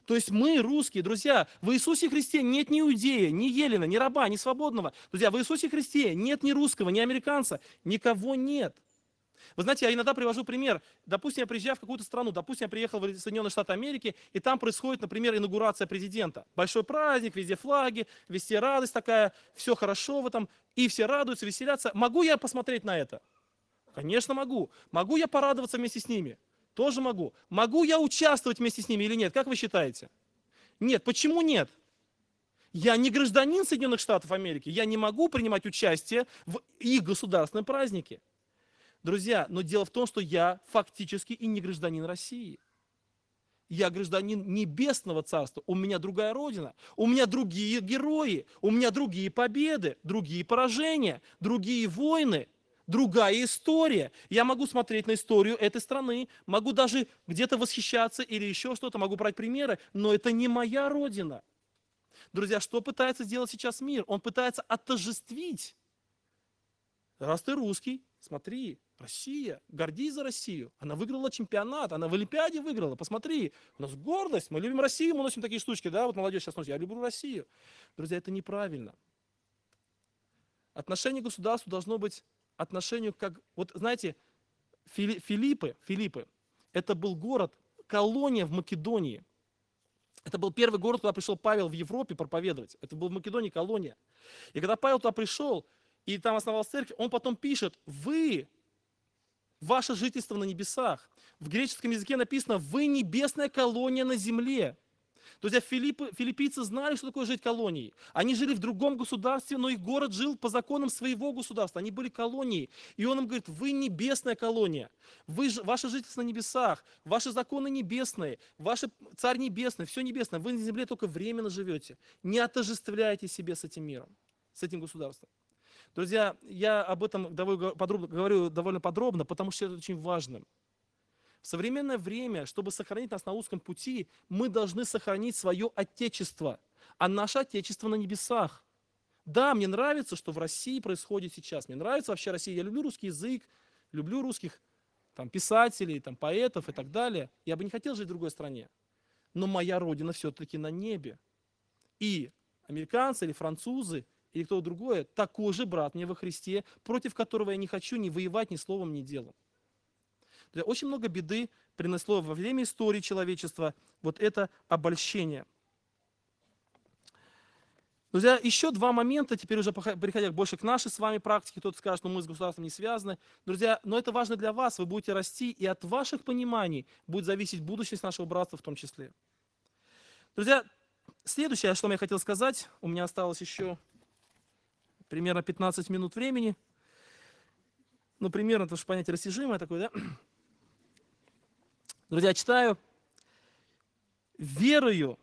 То есть мы, русские, друзья, в Иисусе Христе нет ни иудея, ни еллина, ни раба, ни свободного. Друзья, в Иисусе Христе нет ни русского, ни американца, никого нет. Вы знаете, я иногда привожу пример. Допустим, я приезжаю в какую-то страну, допустим, я приехал в Соединенные Штаты Америки, и там происходит, например, инаугурация президента. Большой праздник, везде флаги, везде радость такая, все хорошо в этом, и все радуются, веселятся. Могу я посмотреть на это? Конечно, могу. Могу я порадоваться вместе с ними? Тоже могу. Могу я участвовать вместе с ними или нет? Как вы считаете? Нет. Почему нет? Я не гражданин Соединенных Штатов Америки. Я не могу принимать участие в их государственном празднике. Друзья, но дело в том, что я фактически и не гражданин России. Я гражданин Небесного Царства. У меня другая родина. У меня другие герои. У меня другие победы, другие поражения, другие войны. Другая история. Я могу смотреть на историю этой страны, могу даже где-то восхищаться или еще что-то, могу брать примеры, но это не моя родина. Друзья, что пытается сделать сейчас мир? Он пытается отождествить. Раз ты русский, смотри, Россия, гордись за Россию. Она выиграла чемпионат, она в Олимпиаде выиграла, посмотри. У нас гордость, мы любим Россию, мы носим такие штучки, да, вот молодежь сейчас носит, я люблю Россию. Друзья, это неправильно. Отношение к государству должно быть отношению как, вот знаете, Филиппы, это был город, колония в Македонии. Это был первый город, куда пришел Павел в Европе проповедовать. Это был в Македонии колония. И когда Павел туда пришел, и там основал церковь, он потом пишет, ваше жительство на небесах. В греческом языке написано, вы небесная колония на земле. Друзья, филиппийцы знали, что такое жить колонией. Они жили в другом государстве, но их город жил по законам своего государства. Они были колонией. И он им говорит, вы небесная колония. Ваше жительство на небесах, ваши законы небесные, ваш царь небесный, все небесное. Вы на земле только временно живете. Не отождествляйте себя с этим миром, с этим государством. Друзья, я об этом говорю довольно подробно, потому что это очень важно. В современное время, чтобы сохранить нас на узком пути, мы должны сохранить свое Отечество, а наше Отечество на небесах. Да, мне нравится, что в России происходит сейчас. Мне нравится вообще Россия. Я люблю русский язык, люблю русских писателей, поэтов и так далее. Я бы не хотел жить в другой стране. Но моя родина все-таки на небе. И американцы или французы, или кто-то другое, такой же брат мне во Христе, против которого я не хочу ни воевать, ни словом, ни делом. Очень много беды принесло во время истории человечества вот это обольщение. Друзья, еще два момента, теперь уже переходя больше к нашей с вами практике, кто-то скажет, что мы с государством не связаны. Друзья, но это важно для вас, вы будете расти, и от ваших пониманий будет зависеть будущность нашего братства в том числе. Друзья, следующее, что я хотел сказать, у меня осталось еще примерно 15 минут времени. Ну, примерно, это же понятие растяжимое такое, да? Друзья, читаю. Верою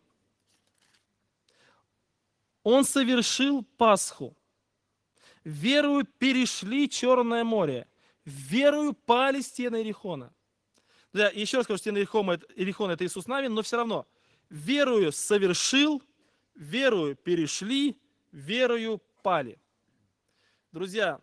он совершил Пасху. Верою перешли Черное море. Верою пали стены Иерихона. Друзья, еще раз скажу, стены Иерихона это Иисус Навин, но все равно. Верою совершил, верою перешли, верою пали. Друзья,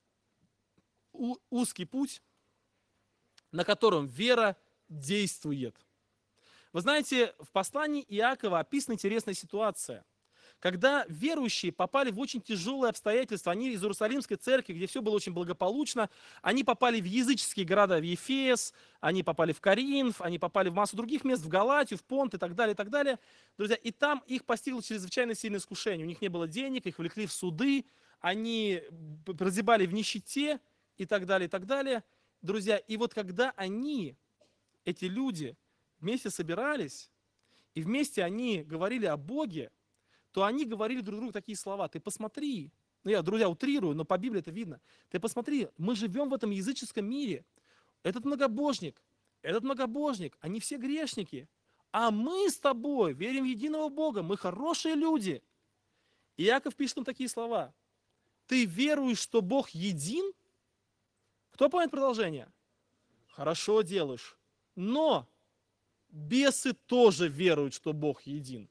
узкий путь, на котором вера действует. Вы знаете, в послании Иакова описана интересная ситуация. Когда верующие попали в очень тяжелые обстоятельства, они из Иерусалимской церкви, где все было очень благополучно, они попали в языческие города, в Ефес, они попали в Коринф, они попали в массу других мест, в Галатию, в Понт и так далее, и так далее. Друзья, и там их постигло чрезвычайно сильное искушение. У них не было денег, их влекли в суды, они прозябали в нищете и так далее, и так далее. Друзья, и вот когда эти люди вместе собирались, и вместе они говорили о Боге, то они говорили друг другу такие слова. Ты посмотри, я, друзья, утрирую, но по Библии это видно. Ты посмотри, мы живем в этом языческом мире. Этот многобожник, они все грешники. А мы с тобой верим в единого Бога, мы хорошие люди. И Иаков пишет нам такие слова. Ты веруешь, что Бог един? Кто помнит продолжение? Хорошо делаешь. Но бесы тоже веруют, что Бог един.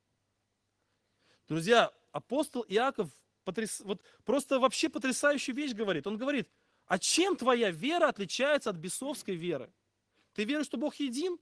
Друзья, апостол Иаков просто вообще потрясающую вещь говорит. Он говорит, а чем твоя вера отличается от бесовской веры? Ты веришь, что Бог един?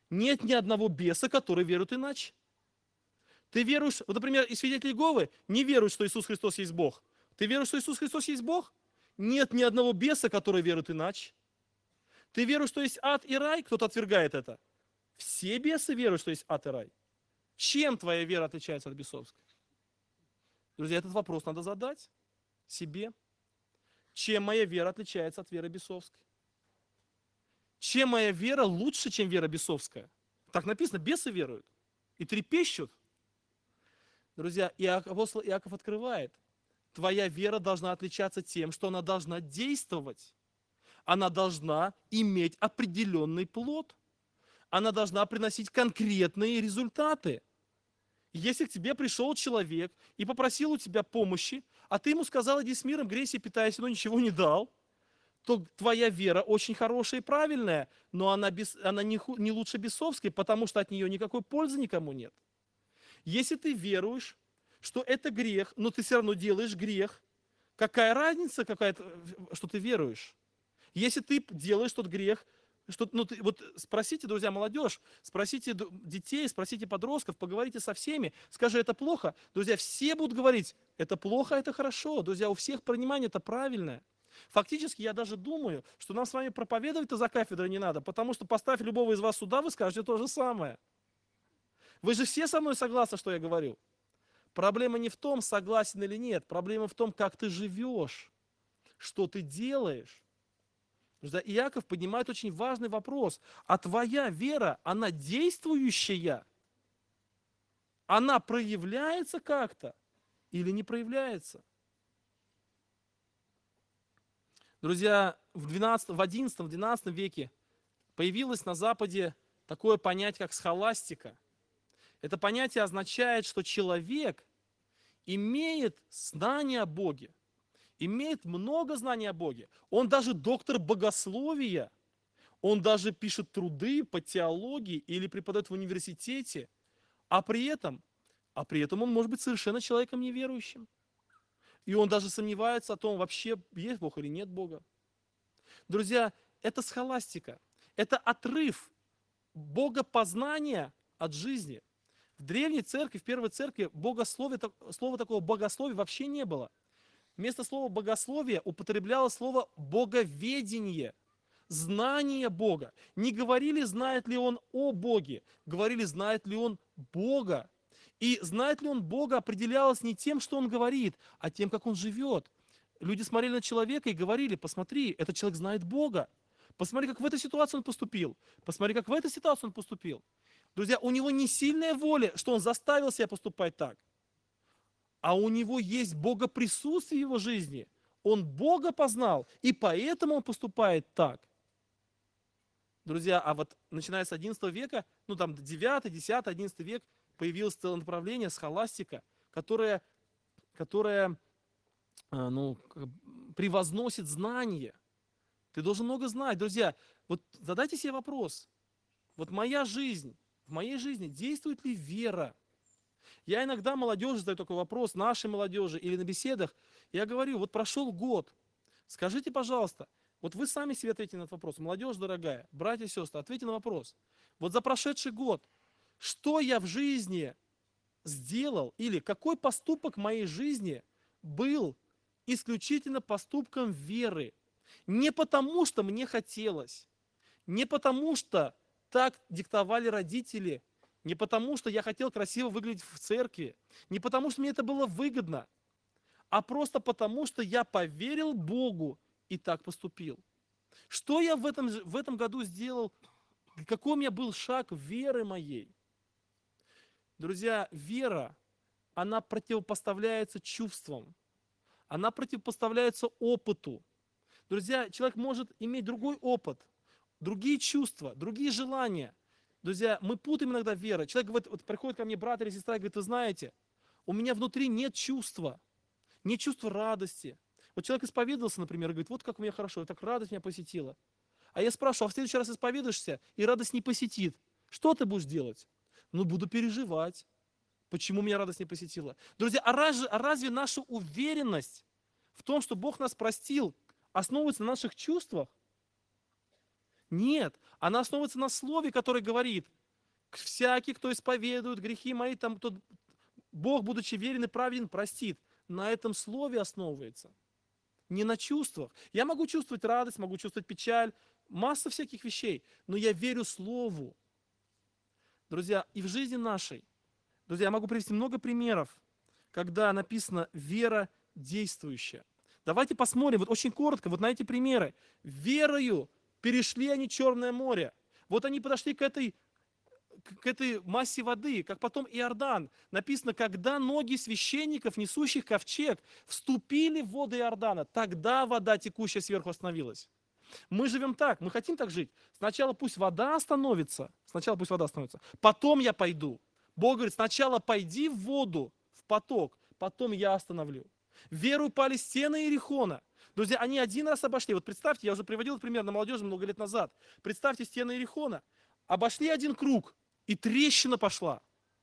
Нет ни одного беса, который верует иначе. Ты веруешь, вот, например, и свидетели Иеговы не веруют, что Иисус Христос есть Бог. Ты веруешь, что Иисус Христос есть Бог? Нет ни одного беса, который верует иначе. Ты веруешь, что есть ад и рай? Кто-то отвергает это. Все бесы веруют, что есть ад и рай. Чем твоя вера отличается от бесовской? Друзья, этот вопрос надо задать себе. Чем моя вера отличается от веры бесовской? Чем моя вера лучше, чем вера бесовская? Так написано, бесы веруют и трепещут. Друзья, апостол Иаков открывает. Твоя вера должна отличаться тем, что она должна действовать. Она должна иметь определенный плод. Она должна приносить конкретные результаты. Если к тебе пришел человек и попросил у тебя помощи, а ты ему сказал, иди с миром, грейся, питайся, но ничего не дал, то твоя вера очень хорошая и правильная, но она не лучше бесовской, потому что от нее никакой пользы никому нет. Если ты веруешь, что это грех, но ты все равно делаешь грех, какая разница, что ты веруешь? Если ты делаешь тот грех, вот спросите, друзья, молодежь, спросите детей, спросите подростков, поговорите со всеми, скажи, это плохо. Друзья, все будут говорить, это плохо, это хорошо. Друзья, у всех понимание это правильное. Фактически, я даже думаю, что нам с вами проповедовать-то за кафедрой не надо, потому что поставь любого из вас сюда, вы скажете то же самое. Вы же все со мной согласны, что я говорю? Проблема не в том, согласен или нет, проблема в том, как ты живешь, что ты делаешь. Иаков поднимает очень важный вопрос. А твоя вера, она действующая? Она проявляется как-то или не проявляется? Друзья, в 11-12 веке появилось на Западе такое понятие, как схоластика. Это понятие означает, что человек имеет знание о Боге, имеет много знаний о Боге. Он даже доктор богословия, он даже пишет труды по теологии или преподает в университете, а при этом он может быть совершенно человеком неверующим. И он даже сомневается о том, вообще есть Бог или нет Бога. Друзья, это схоластика, это отрыв богопознания от жизни. В древней церкви, в первой церкви слова такого богословия вообще не было. Вместо слова богословие употреблялось слово боговедение, знание Бога. Не говорили, знает ли он о Боге, говорили, знает ли он Бога. И знает ли он Бога определялось не тем, что он говорит, а тем, как он живет. Люди смотрели на человека и говорили, посмотри, этот человек знает Бога. Посмотри, как в этой ситуации он поступил. Посмотри, как в этой ситуации он поступил. Друзья, у него не сильная воля, что он заставил себя поступать так. А у него есть богоприсутствие в его жизни. Он Бога познал, и поэтому он поступает так. Друзья, а вот начиная с 11 века, 9, 10, 11 век, появилось целое направление, схоластика, которое превозносит знания. Ты должен много знать. Друзья, вот задайте себе вопрос. Вот в моей жизни действует ли вера? Я иногда молодежи задаю такой вопрос, нашей молодежи или на беседах. Я говорю, вот прошел год. Скажите, пожалуйста, вот вы сами себе ответьте на этот вопрос. Молодежь дорогая, братья и сестры, ответьте на вопрос. Вот за прошедший год, что я в жизни сделал или какой поступок в моей жизни был исключительно поступком веры? Не потому, что мне хотелось, не потому, что так диктовали родители, не потому, что я хотел красиво выглядеть в церкви, не потому, что мне это было выгодно, а просто потому, что я поверил Богу и так поступил. Что я в этом году сделал? Какой у меня был шаг веры моей? Друзья, вера, она противопоставляется чувствам, она противопоставляется опыту. Друзья, человек может иметь другой опыт, другие чувства, другие желания. Друзья, мы путаем иногда веру. Человек говорит, вот приходит ко мне брат или сестра и говорит, вы знаете, у меня внутри нет чувства радости. Вот человек исповедовался, например, и говорит, вот как у меня хорошо, так радость меня посетила. А я спрашиваю, а в следующий раз исповедуешься, и радость не посетит. Что ты будешь делать? Буду переживать. Почему меня радость не посетила? Друзья, а разве наша уверенность в том, что Бог нас простил, основывается на наших чувствах? Нет, она основывается на слове, которое говорит, Всякий, кто исповедует грехи мои, там, тот, Бог, будучи верен и праведен, простит. На этом слове основывается. Не на чувствах. Я могу чувствовать радость, могу чувствовать печаль, масса всяких вещей, но я верю Слову. Друзья, и в жизни нашей, друзья, я могу привести много примеров, когда написано «вера действующая». Давайте посмотрим, вот очень коротко, вот на эти примеры. Верою перешли они Черное море. Вот они подошли к этой массе воды, как потом Иордан. Написано, когда ноги священников, несущих ковчег, вступили в воды Иордана, тогда вода, текущая сверху, остановилась. Мы живем так, мы хотим так жить. Сначала пусть вода остановится, потом я пойду. Бог говорит, сначала пойди в воду, в поток, потом я остановлю. Веру упали стены Иерихона. Друзья, они один раз обошли. Вот представьте, я уже приводил этот пример на молодежи много лет назад. Представьте стены Иерихона. Обошли один круг, и трещина пошла.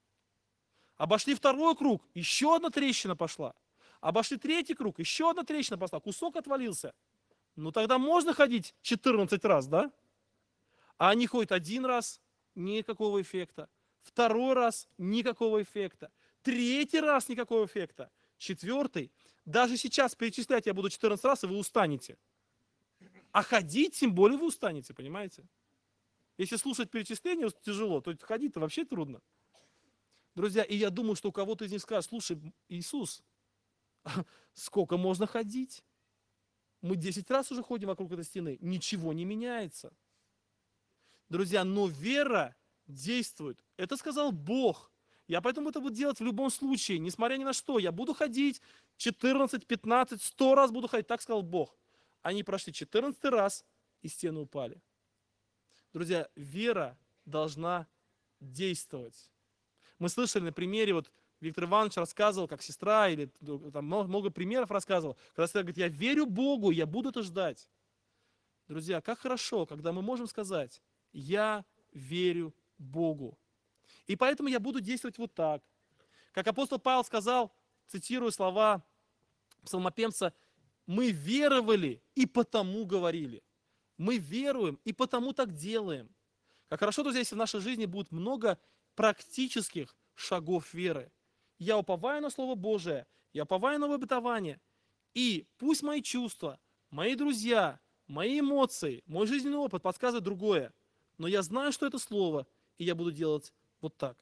Обошли второй круг, еще одна трещина пошла. Обошли третий круг, еще одна трещина пошла. Кусок отвалился. Ну тогда можно ходить 14 раз, да? А они ходят один раз, никакого эффекта. Второй раз, никакого эффекта. Третий раз, никакого эффекта. Четвертый. Даже сейчас перечислять я буду 14 раз, и вы устанете. А ходить, тем более вы устанете, понимаете? Если слушать перечисления тяжело, то ходить-то вообще трудно. Друзья, и я думаю, что у кого-то из них скажет, слушай, Иисус, сколько можно ходить? Мы 10 раз уже ходим вокруг этой стены, ничего не меняется. Друзья, но вера действует. Это сказал Бог. Я поэтому это буду делать в любом случае, несмотря ни на что. Я буду ходить 14, 15, 100 раз буду ходить, так сказал Бог. Они прошли 14 раз, и стены упали. Друзья, вера должна действовать. Мы слышали на примере, вот Виктор Иванович рассказывал, как сестра, или там много примеров рассказывал, когда сестра говорит, я верю Богу, я буду это ждать. Друзья, как хорошо, когда мы можем сказать, я верю Богу. И поэтому я буду действовать вот так. Как апостол Павел сказал, цитирую слова псалмопевца, мы веровали и потому говорили. Мы веруем и потому так делаем. Как хорошо, друзья, если в нашей жизни будет много практических шагов веры. Я уповаю на Слово Божие, я уповаю на обетование. И пусть мои чувства, мои друзья, мои эмоции, мой жизненный опыт подсказывают другое. Но я знаю, что это Слово, и я буду делать вот так.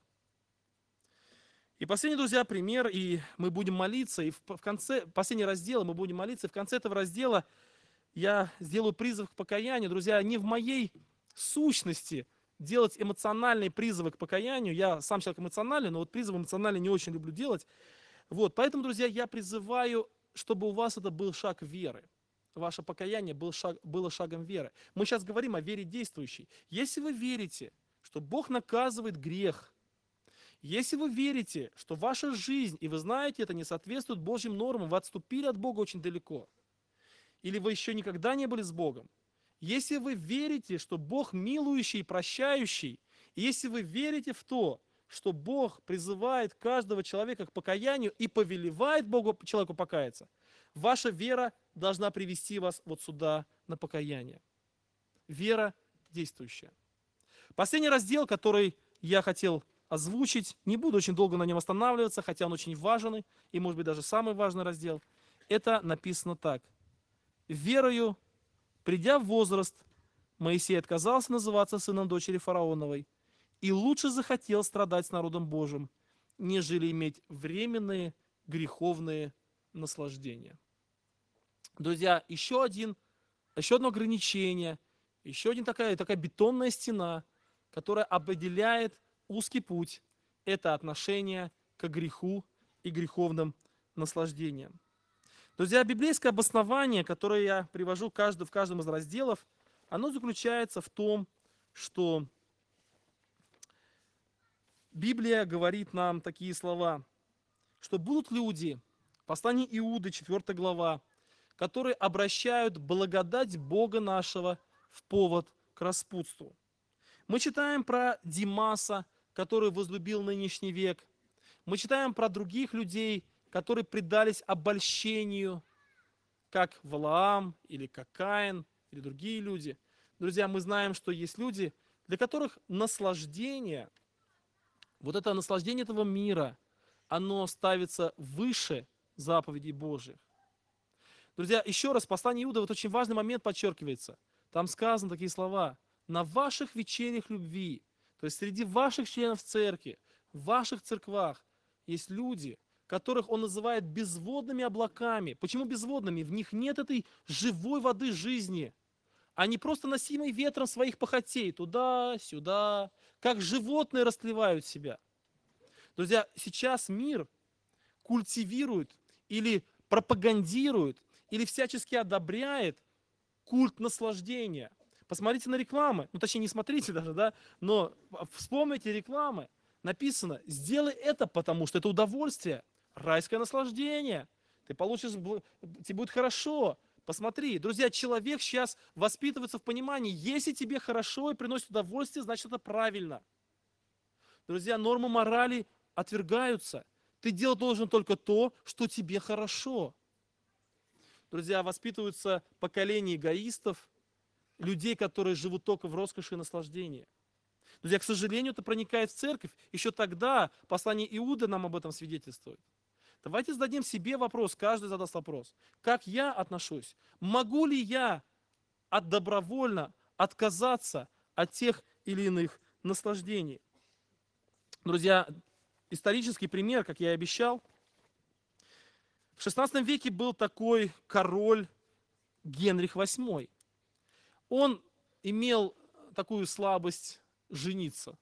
И последний, друзья, пример, и мы будем молиться, и в конце, последний раздел, мы будем молиться, и в конце этого раздела я сделаю призыв к покаянию. Друзья, не в моей сущности делать эмоциональные призывы к покаянию. Я сам человек эмоциональный, но вот призывы эмоциональные не очень люблю делать. Вот, поэтому, друзья, я призываю, чтобы у вас это был шаг веры. Ваше покаяние было шагом веры. Мы сейчас говорим о вере действующей. Если вы верите, что Бог наказывает грех, если вы верите, что ваша жизнь, и вы знаете, это не соответствует Божьим нормам, вы отступили от Бога очень далеко, или вы еще никогда не были с Богом, если вы верите, что Бог милующий и прощающий, и если вы верите в то, что Бог призывает каждого человека к покаянию и повелевает Богу человеку покаяться, ваша вера должна привести вас вот сюда на покаяние. Вера действующая. Последний раздел, который я хотел озвучить, не буду очень долго на нем останавливаться, хотя он очень важный, и может быть даже самый важный раздел, это написано так. Верою, придя в возраст, Моисей отказался называться сыном дочери фараоновой и лучше захотел страдать с народом Божьим, нежели иметь временные греховные наслаждения. Друзья, еще одно ограничение, еще одна такая бетонная стена, которая определяет узкий путь, это отношение к греху и греховным наслаждениям. Друзья, библейское обоснование, которое я привожу в каждом из разделов, оно заключается в том, что Библия говорит нам такие слова, что будут люди, послание Иуды, 4 глава, которые обращают благодать Бога нашего в повод к распутству. Мы читаем про Димаса, который возлюбил нынешний век. Мы читаем про других людей, которые предались обольщению, как Валаам или как Каин или другие люди. Друзья, мы знаем, что есть люди, для которых наслаждение Вот это наслаждение этого мира, оно ставится выше заповедей Божьих. Друзья, еще раз, в послании Иуды вот очень важный момент подчеркивается. Там сказаны такие слова. На ваших вечерях любви, то есть среди ваших членов церкви, в ваших церквах есть люди, которых он называет безводными облаками. Почему безводными? В них нет этой живой воды жизни. Они просто носимые ветром своих похотей, туда-сюда, как животные растлевают себя. Друзья, сейчас мир культивирует или пропагандирует, или всячески одобряет культ наслаждения. Посмотрите на рекламы, ну точнее не смотрите даже, да, но вспомните рекламы. Написано, сделай это, потому что это удовольствие, райское наслаждение. Ты получишь, тебе будет хорошо. Посмотри, друзья, человек сейчас воспитывается в понимании, если тебе хорошо и приносит удовольствие, значит это правильно. Друзья, нормы морали отвергаются. Ты делать должен только то, что тебе хорошо. Друзья, воспитываются поколение эгоистов, людей, которые живут только в роскоши и наслаждении. Друзья, к сожалению, это проникает в церковь. Еще тогда послание Иуды нам об этом свидетельствует. Давайте зададим себе вопрос, каждый задаст вопрос. Как я отношусь? Могу ли я добровольно отказаться от тех или иных наслаждений? Друзья, исторический пример, как я и обещал. В XVI веке был такой король Генрих VIII. Он имел такую слабость жениться.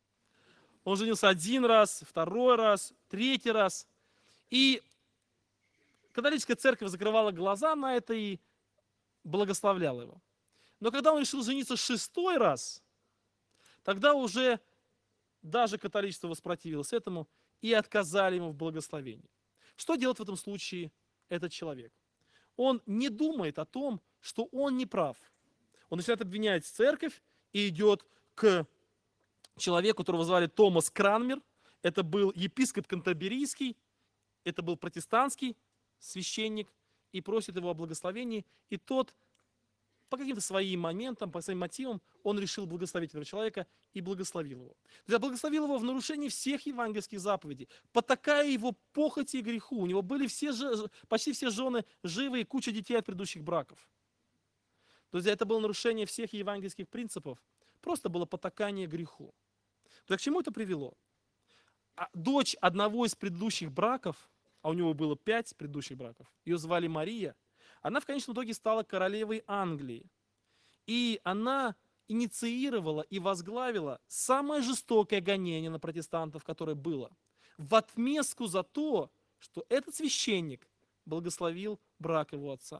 Он женился один раз, второй раз, третий раз. И католическая церковь закрывала глаза на это и благословляла его. Но когда он решил жениться шестой раз, тогда уже даже католичество воспротивилось этому и отказали ему в благословении. Что делает в этом случае этот человек? Он не думает о том, что он не прав. Он начинает обвинять церковь и идет к человеку, которого звали Томас Кранмер. Это был епископ Кантерберийский, это был протестантский священник, и просит его о благословении. И тот по каким-то своим моментам, по своим мотивам, он решил благословить этого человека и благословил его. Друзья, благословил его в нарушении всех евангельских заповедей, потакая его похоти и греху. У него были почти все жены живы и куча детей от предыдущих браков. Друзья, это было нарушение всех евангельских принципов. Просто было потакание греху. То к чему это привело? Дочь одного из предыдущих браков, а у него было 5 предыдущих браков, ее звали Мария, она в конечном итоге стала королевой Англии. И она инициировала и возглавила самое жестокое гонение на протестантов, которое было. В отместку за то, что этот священник благословил брак его отца.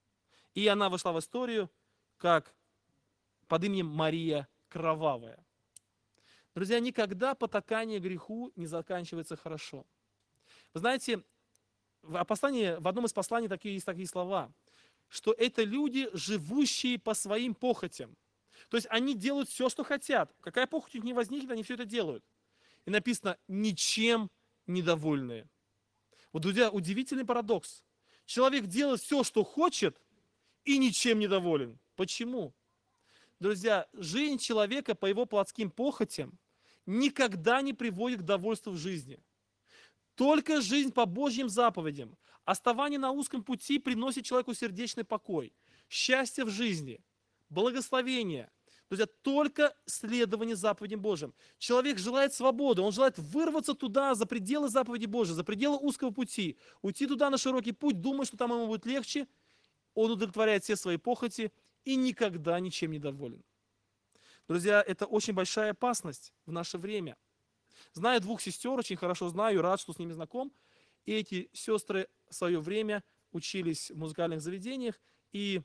И она вошла в историю как под именем Мария Кровавая. Друзья, никогда потакание греху не заканчивается хорошо. Вы знаете, в одном из посланий есть такие слова, что это люди, живущие по своим похотям. То есть они делают все, что хотят. Какая похоть у них не возникнет, они все это делают. И написано, ничем недовольные. Вот, друзья, удивительный парадокс. Человек делает все, что хочет, и ничем недоволен. Почему? Друзья, жизнь человека по его плотским похотям никогда не приводит к довольству в жизни. Только жизнь по Божьим заповедям, оставание на узком пути приносит человеку сердечный покой, счастье в жизни, благословение. Друзья, только следование заповедям Божьим. Человек желает свободы, он желает вырваться туда, за пределы заповеди Божьей, за пределы узкого пути, уйти туда на широкий путь, думая, что там ему будет легче. Он удовлетворяет все свои похоти и никогда ничем не доволен. Друзья, это очень большая опасность в наше время. Знаю 2 сестер, очень хорошо знаю, рад, что с ними знаком. И эти сестры в свое время учились в музыкальных заведениях и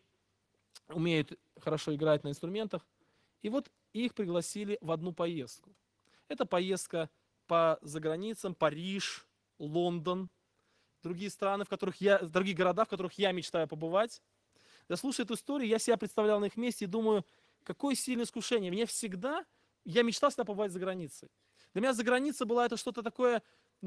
умеют хорошо играть на инструментах. И вот их пригласили в одну поездку. Это поездка по заграницам, Париж, Лондон, другие страны, другие города, в которых я мечтаю побывать. Я слушаю эту историю, я себя представлял на их месте и думаю, какое сильное искушение. Я мечтал всегда побывать за границей. Для меня за границей была это что-то такое,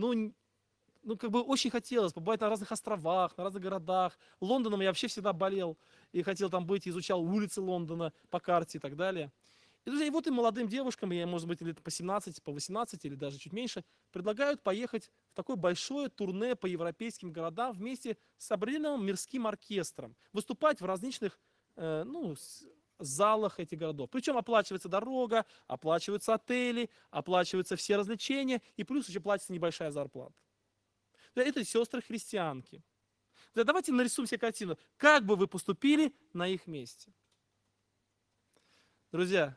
очень хотелось побывать на разных островах, на разных городах. Лондоном я вообще всегда болел и хотел там быть, изучал улицы Лондона по карте и так далее. И, друзья, и вот и молодым девушкам, я, может быть, лет по 17, по 18 или даже чуть меньше, предлагают поехать в такое большое турне по европейским городам вместе с определенным мирским оркестром, выступать в различных залах этих городов. Причем оплачивается дорога, оплачиваются отели, оплачиваются все развлечения, и плюс еще платится небольшая зарплата. Это сестры-христианки. Давайте нарисуем себе картину, как бы вы поступили на их месте. Друзья,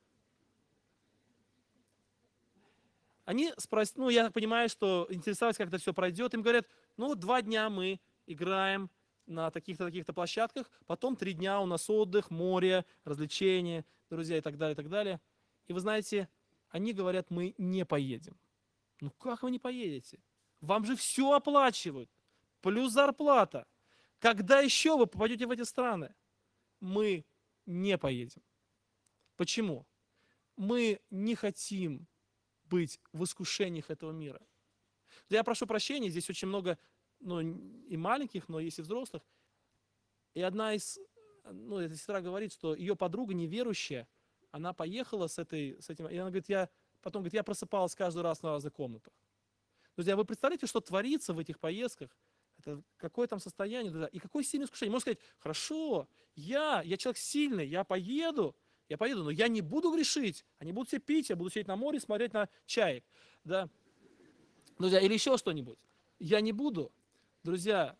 они спросили, я так понимаю, что интересовались, как это все пройдет. Им говорят, 2 дня мы играем на таких-то площадках, потом 3 дня у нас отдых, море, развлечения, друзья, и так далее, и так далее. И вы знаете, они говорят, мы не поедем. Как вы не поедете? Вам же все оплачивают, плюс зарплата. Когда еще вы попадете в эти страны? Мы не поедем. Почему? Мы не хотим быть в искушениях этого мира. Я прошу прощения, здесь очень много, и маленьких, но есть и взрослых. И одна из, эта сестра говорит, что ее подруга неверующая, она поехала с этим, и она говорит, я просыпалась каждый раз на разных комнатах. Друзья, вы представляете, что творится в этих поездках? Это какое там состояние, друзья, и какое сильное искушение. Можно сказать, хорошо, я человек сильный, я поеду, но я не буду грешить, они будут все пить, я буду сидеть на море, смотреть на чаек, да, друзья, или еще что-нибудь. Я не буду, друзья,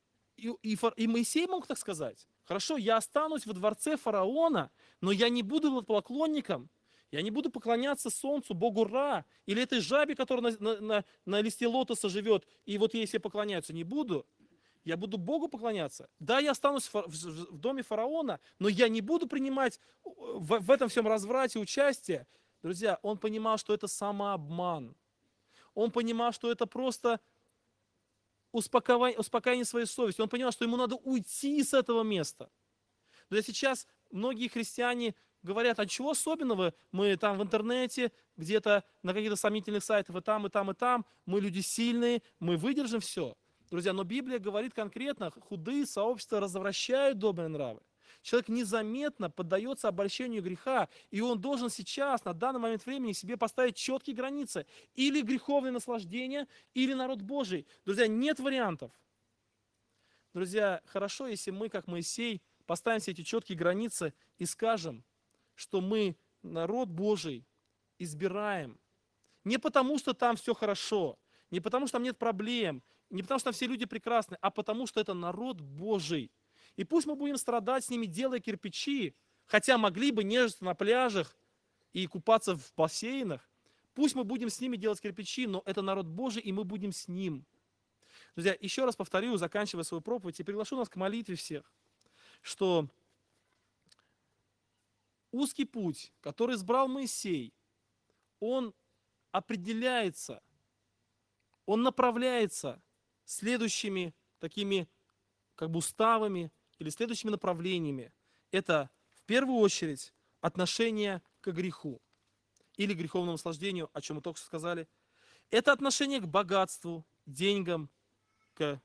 и Моисей мог так сказать, хорошо, я останусь во дворце фараона, но я не буду поклонником, я не буду поклоняться солнцу, богу Ра, или этой жабе, которая на листе лотоса живет, и вот ей все поклоняются, не буду. Я буду Богу поклоняться. Да, я останусь в доме фараона, но я не буду принимать в этом всем разврате участие. Друзья, он понимал, что это самообман. Он понимал, что это просто успокоение своей совести. Он понимал, что ему надо уйти с этого места. Друзья, сейчас многие христиане говорят, а чего особенного? Мы там в интернете, где-то на каких-то сомнительных сайтах, и там, и там, и там. Мы люди сильные, мы выдержим все. Друзья, но Библия говорит конкретно, худые сообщества развращают добрые нравы. Человек незаметно поддается обольщению греха, и он должен сейчас, на данный момент времени, себе поставить четкие границы. Или греховное наслаждение, или народ Божий. Друзья, нет вариантов. Друзья, хорошо, если мы, как Моисей, поставим все эти четкие границы и скажем, что мы, народ Божий, избираем. Не потому, что там все хорошо, не потому, что там нет проблем, не потому, что там все люди прекрасны, а потому, что это народ Божий. И пусть мы будем страдать с ними, делая кирпичи, хотя могли бы нежиться на пляжах и купаться в бассейнах. Пусть мы будем с ними делать кирпичи, но это народ Божий, и мы будем с ним. Друзья, еще раз повторю, заканчивая свою проповедь, и приглашу нас к молитве всех, что узкий путь, который избрал Моисей, он определяется, он направляется следующими такими уставами или следующими направлениями. Это в первую очередь отношение к греху или греховному наслаждению, о чем мы только что сказали. Это отношение к богатству, деньгам, к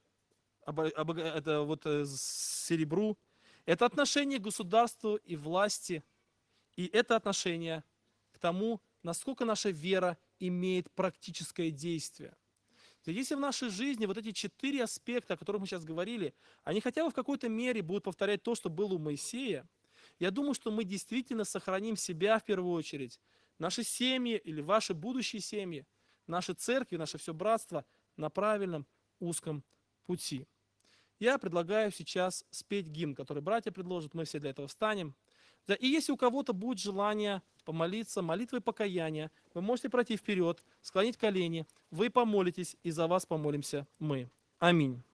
серебру. Это отношение к государству и власти. И это отношение к тому, насколько наша вера имеет практическое действие. Если в нашей жизни вот эти 4 аспекта, о которых мы сейчас говорили, они хотя бы в какой-то мере будут повторять то, что было у Моисея, я думаю, что мы действительно сохраним себя в первую очередь, наши семьи или ваши будущие семьи, наши церкви, наше все братство на правильном узком пути. Я предлагаю сейчас спеть гимн, который братья предложат, мы все для этого встанем. Да, и если у кого-то будет желание помолиться молитвой покаяния, вы можете пройти вперед, склонить колени, вы помолитесь, и за вас помолимся мы. Аминь.